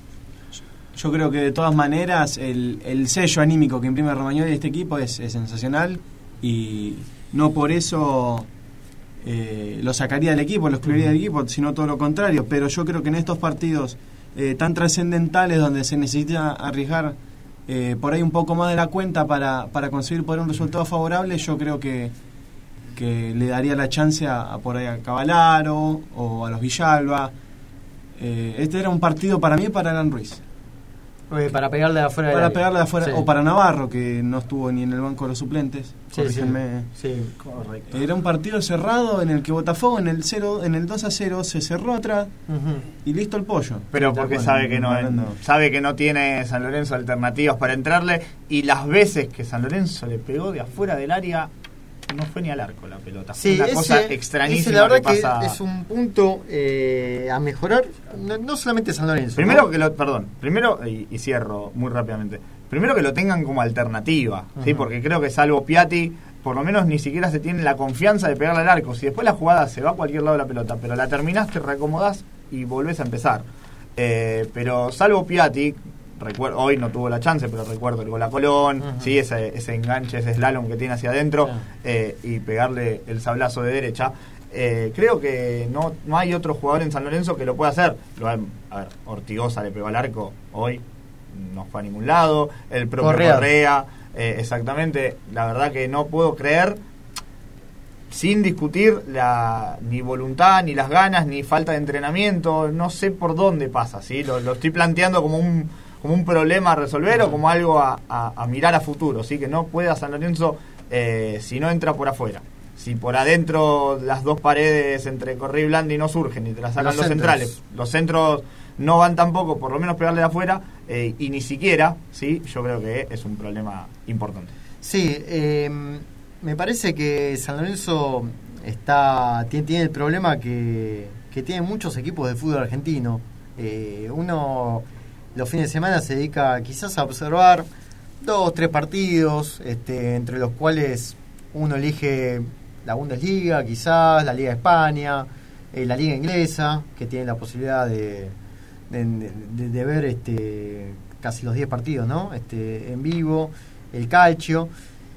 Yo creo que de todas maneras el, el sello anímico que imprime Romagnoli de este equipo es, es sensacional y no por eso eh, lo sacaría del equipo, lo excluiría del equipo, sino todo lo contrario. Pero yo creo que en estos partidos eh, tan trascendentales donde se necesita arriesgar eh, por ahí un poco más de la cuenta para, para conseguir por un resultado favorable, yo creo que, que le daría la chance a, a por ahí a Cavallaro o a los Villalba. Eh, este era un partido para mí para Alan Ruiz. Eh, para pegarle de afuera. Para pegarle de afuera. Sí. O para Navarro, que no estuvo ni en el banco de los suplentes. Sí, Corrígenme. sí, sí, correcto. Era un partido cerrado en el que Botafogo en el cero, en el dos a cero se cerró atrás Uh-huh. y listo el pollo. Pero porque sabe que no sabe que no tiene San Lorenzo alternativas para entrarle, y las veces que San Lorenzo le pegó de afuera del área no fue ni al arco la pelota. Sí, fue una ese, cosa extrañísima. ese, la verdad que pasa. que es un punto eh, a mejorar, no, no solamente San Lorenzo. Primero ¿no? que lo, perdón, primero y, y cierro muy rápidamente. Primero que lo tengan como alternativa, uh-huh. ¿sí? Porque creo que salvo Piatti, por lo menos ni siquiera se tiene la confianza de pegarle al arco. Si después la jugada se va a cualquier lado de la pelota, pero la terminás, te reacomodás y volvés a empezar. Eh, pero salvo Piatti, recuerdo, hoy no tuvo la chance, pero recuerdo el gol a Colón, uh-huh. sí, ese, ese enganche, ese slalom que tiene hacia adentro, uh-huh. eh, y pegarle el sablazo de derecha. Eh, creo que no, no hay otro jugador en San Lorenzo que lo pueda hacer. Lo, a ver, Ortigosa le pegó al arco hoy, no fue a ningún lado. El propio Correa, Correa eh, exactamente. La verdad que no puedo creer, sin discutir la ni voluntad, ni las ganas, ni falta de entrenamiento. No sé por dónde pasa, ¿sí? Lo, lo estoy planteando como un como un problema a resolver o como algo a, a, a mirar a futuro, ¿sí? Que no pueda San Lorenzo eh, si no entra por afuera. Si por adentro las dos paredes entre Correa y Blandi no surgen y te las sacan los, los centrales, los centros no van tampoco, por lo menos pegarle de afuera, eh, y ni siquiera, ¿sí? Yo creo que es un problema importante. Sí, eh, me parece que San Lorenzo está tiene, tiene el problema que, que tienen muchos equipos de fútbol argentino. Eh, uno los fines de semana se dedica quizás a observar dos, tres partidos, este, entre los cuales uno elige la Bundesliga, quizás, la Liga de España, eh, la Liga Inglesa, que tiene la posibilidad de, de, de, de ver este, casi los diez partidos, ¿no? Este, en vivo, el calcio,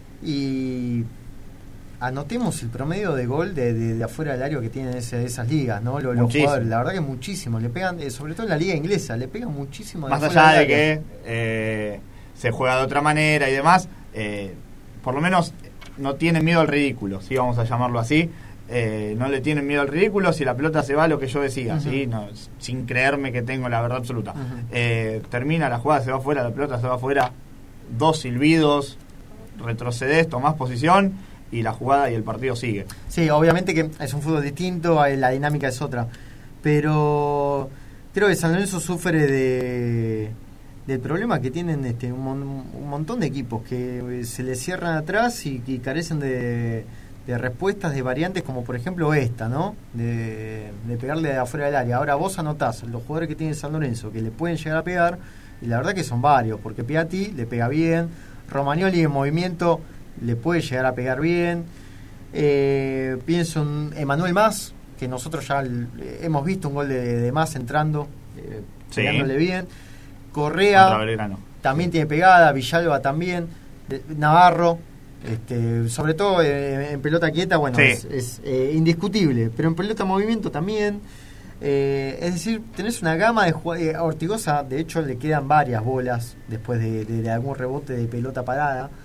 y anotemos el promedio de gol de, de, de afuera del área que tienen ese, esas ligas, ¿no? Los, los jugadores, la verdad que muchísimo, le pegan, eh, sobre todo en la Liga Inglesa, le pegan muchísimo. Más allá de que eh, se juega de otra manera y demás, eh, por lo menos no tienen miedo al ridículo, ¿sí? Vamos a llamarlo así. Eh, no le tienen miedo al ridículo. Si la pelota se va, lo que yo decía, uh-huh. ¿sí? No, sin creerme que tengo la verdad absoluta. Uh-huh. Eh, termina la jugada, se va afuera, la pelota se va afuera, dos silbidos, retrocedes, tomás posición y la jugada y el partido sigue. Sí, obviamente que es un fútbol distinto, la dinámica es otra, pero creo que San Lorenzo sufre de del problema que tienen este un, un montón de equipos que se les cierran atrás y, y carecen de, de respuestas, de variantes, como por ejemplo esta, ¿no? De, de pegarle de afuera del área. Ahora vos anotás los jugadores que tiene San Lorenzo que le pueden llegar a pegar, y la verdad que son varios, porque Piatti le pega bien, Romagnoli en movimiento le puede llegar a pegar bien, eh, pienso en Emanuel Mas, que nosotros ya l- hemos visto un gol de, de Mas entrando, eh, sí. pegándole bien. Correa también tiene pegada, Villalba también, de, Navarro, este, sobre todo eh, en pelota quieta, bueno, sí. es, es eh, indiscutible, pero en pelota movimiento también. Eh, es decir, tenés una gama de jugadores. A Ortigosa, de hecho, le quedan varias bolas después de, de, de algún rebote de pelota parada.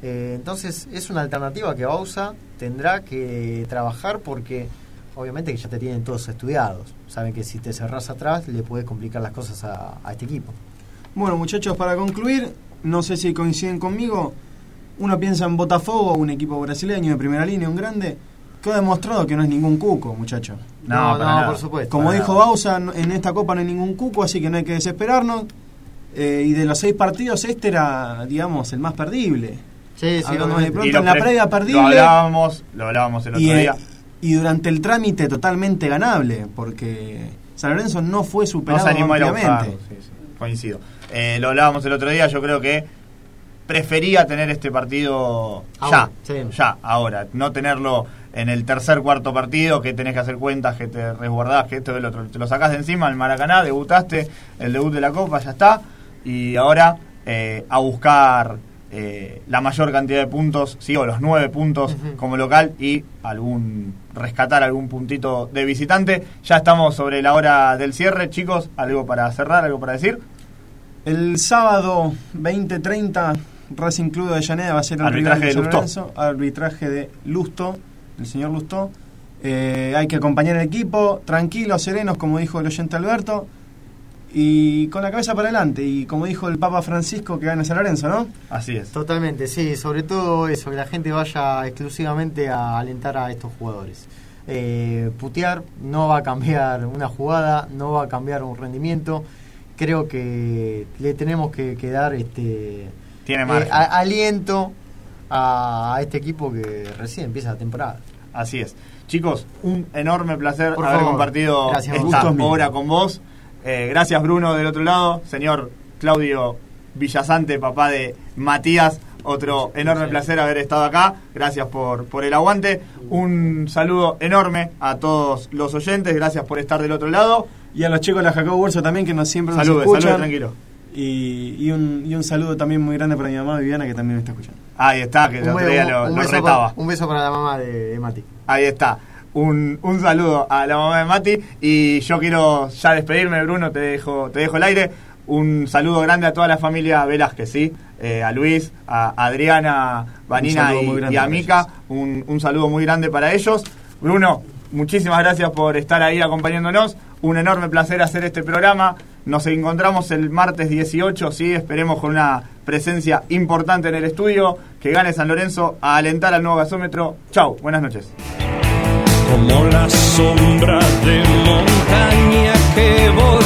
Eh, entonces es una alternativa que Bausa tendrá que trabajar porque obviamente que ya te tienen todos estudiados. Saben que si te cerrás atrás le puedes complicar las cosas a, a este equipo. Bueno, muchachos, para concluir, no sé si coinciden conmigo, uno piensa en Botafogo, un equipo brasileño de primera línea, un grande, que ha demostrado que no es ningún cuco, muchachos. No, no, no por supuesto. Como dijo Bausa, en esta Copa no hay ningún cuco, así que no hay que desesperarnos. Eh, y de los seis partidos, este era, digamos, el más perdible. Sí, sí, Hablando de pronto, y en la pre- previa perdible. Lo hablábamos, lo hablábamos el otro y, día. Y durante el trámite totalmente ganable, porque San Lorenzo no fue superado No se animó a ir a ampliamente. buscarlo, sí, sí, coincido. Eh, lo hablábamos el otro día, yo creo que prefería tener este partido Ahora, ya, sí. ya, ahora, no tenerlo en el tercer, cuarto partido, que tenés que hacer cuentas, que te resguardás, que esto y el otro. Te lo sacás de encima, el Maracaná, debutaste, el debut de la Copa, ya está, y ahora eh, a buscar eh, la mayor cantidad de puntos, sí, o los nueve puntos uh-huh. como local, y algún rescatar algún puntito de visitante. Ya estamos sobre la hora del cierre, chicos, algo para cerrar, algo para decir. El sábado veinte treinta, Racing Club de Avellaneda va a ser el arbitraje de Lustó. Lorenzo, arbitraje de Lusto, el señor Lustó. Eh, hay que acompañar al equipo, tranquilos, serenos, como dijo el oyente Alberto, y con la cabeza para adelante, y como dijo el Papa Francisco, que gane San Lorenzo, ¿no? Así es. Totalmente, sí, sobre todo eso, que la gente vaya exclusivamente a alentar a estos jugadores. Eh, putear no va a cambiar una jugada, no va a cambiar un rendimiento. Creo que le tenemos que, que dar este Tiene margen. eh, a, aliento a, a este equipo que recién empieza la temporada. Así es. Chicos, un enorme placer Por haber favor. compartido Gracias, esta Bruno. hora con vos. Eh, gracias, Bruno, del otro lado. Señor Claudio Villasante, papá de Matías, otro enorme placer haber estado acá. Gracias por, por el aguante. Un saludo enorme a todos los oyentes. Gracias por estar del otro lado. Y a los chicos de la Jacobo Bolso también, que nos siempre nos Saludos, escuchan. saludos, tranquilo. Y, y, un, y un saludo también muy grande para mi mamá Viviana, que también me está escuchando. Ahí está, que el otro día lo, un lo beso retaba. para, un beso para la mamá de, de Mati. Ahí está. Un, un saludo a la mamá de Mati. Y yo quiero ya despedirme, Bruno, te dejo, te dejo el aire. Un saludo grande a toda la familia Velázquez, ¿sí? Eh, a Luis, a Adriana, Vanina y, y a Mica. Un, un saludo muy grande para ellos. Bruno, muchísimas gracias por estar ahí acompañándonos. Un enorme placer hacer este programa. Nos encontramos el martes dieciocho, ¿sí? Esperemos con una presencia importante en el estudio. Que gane San Lorenzo a alentar al nuevo gasómetro. Chau, buenas noches. Como la sombra de montaña que voy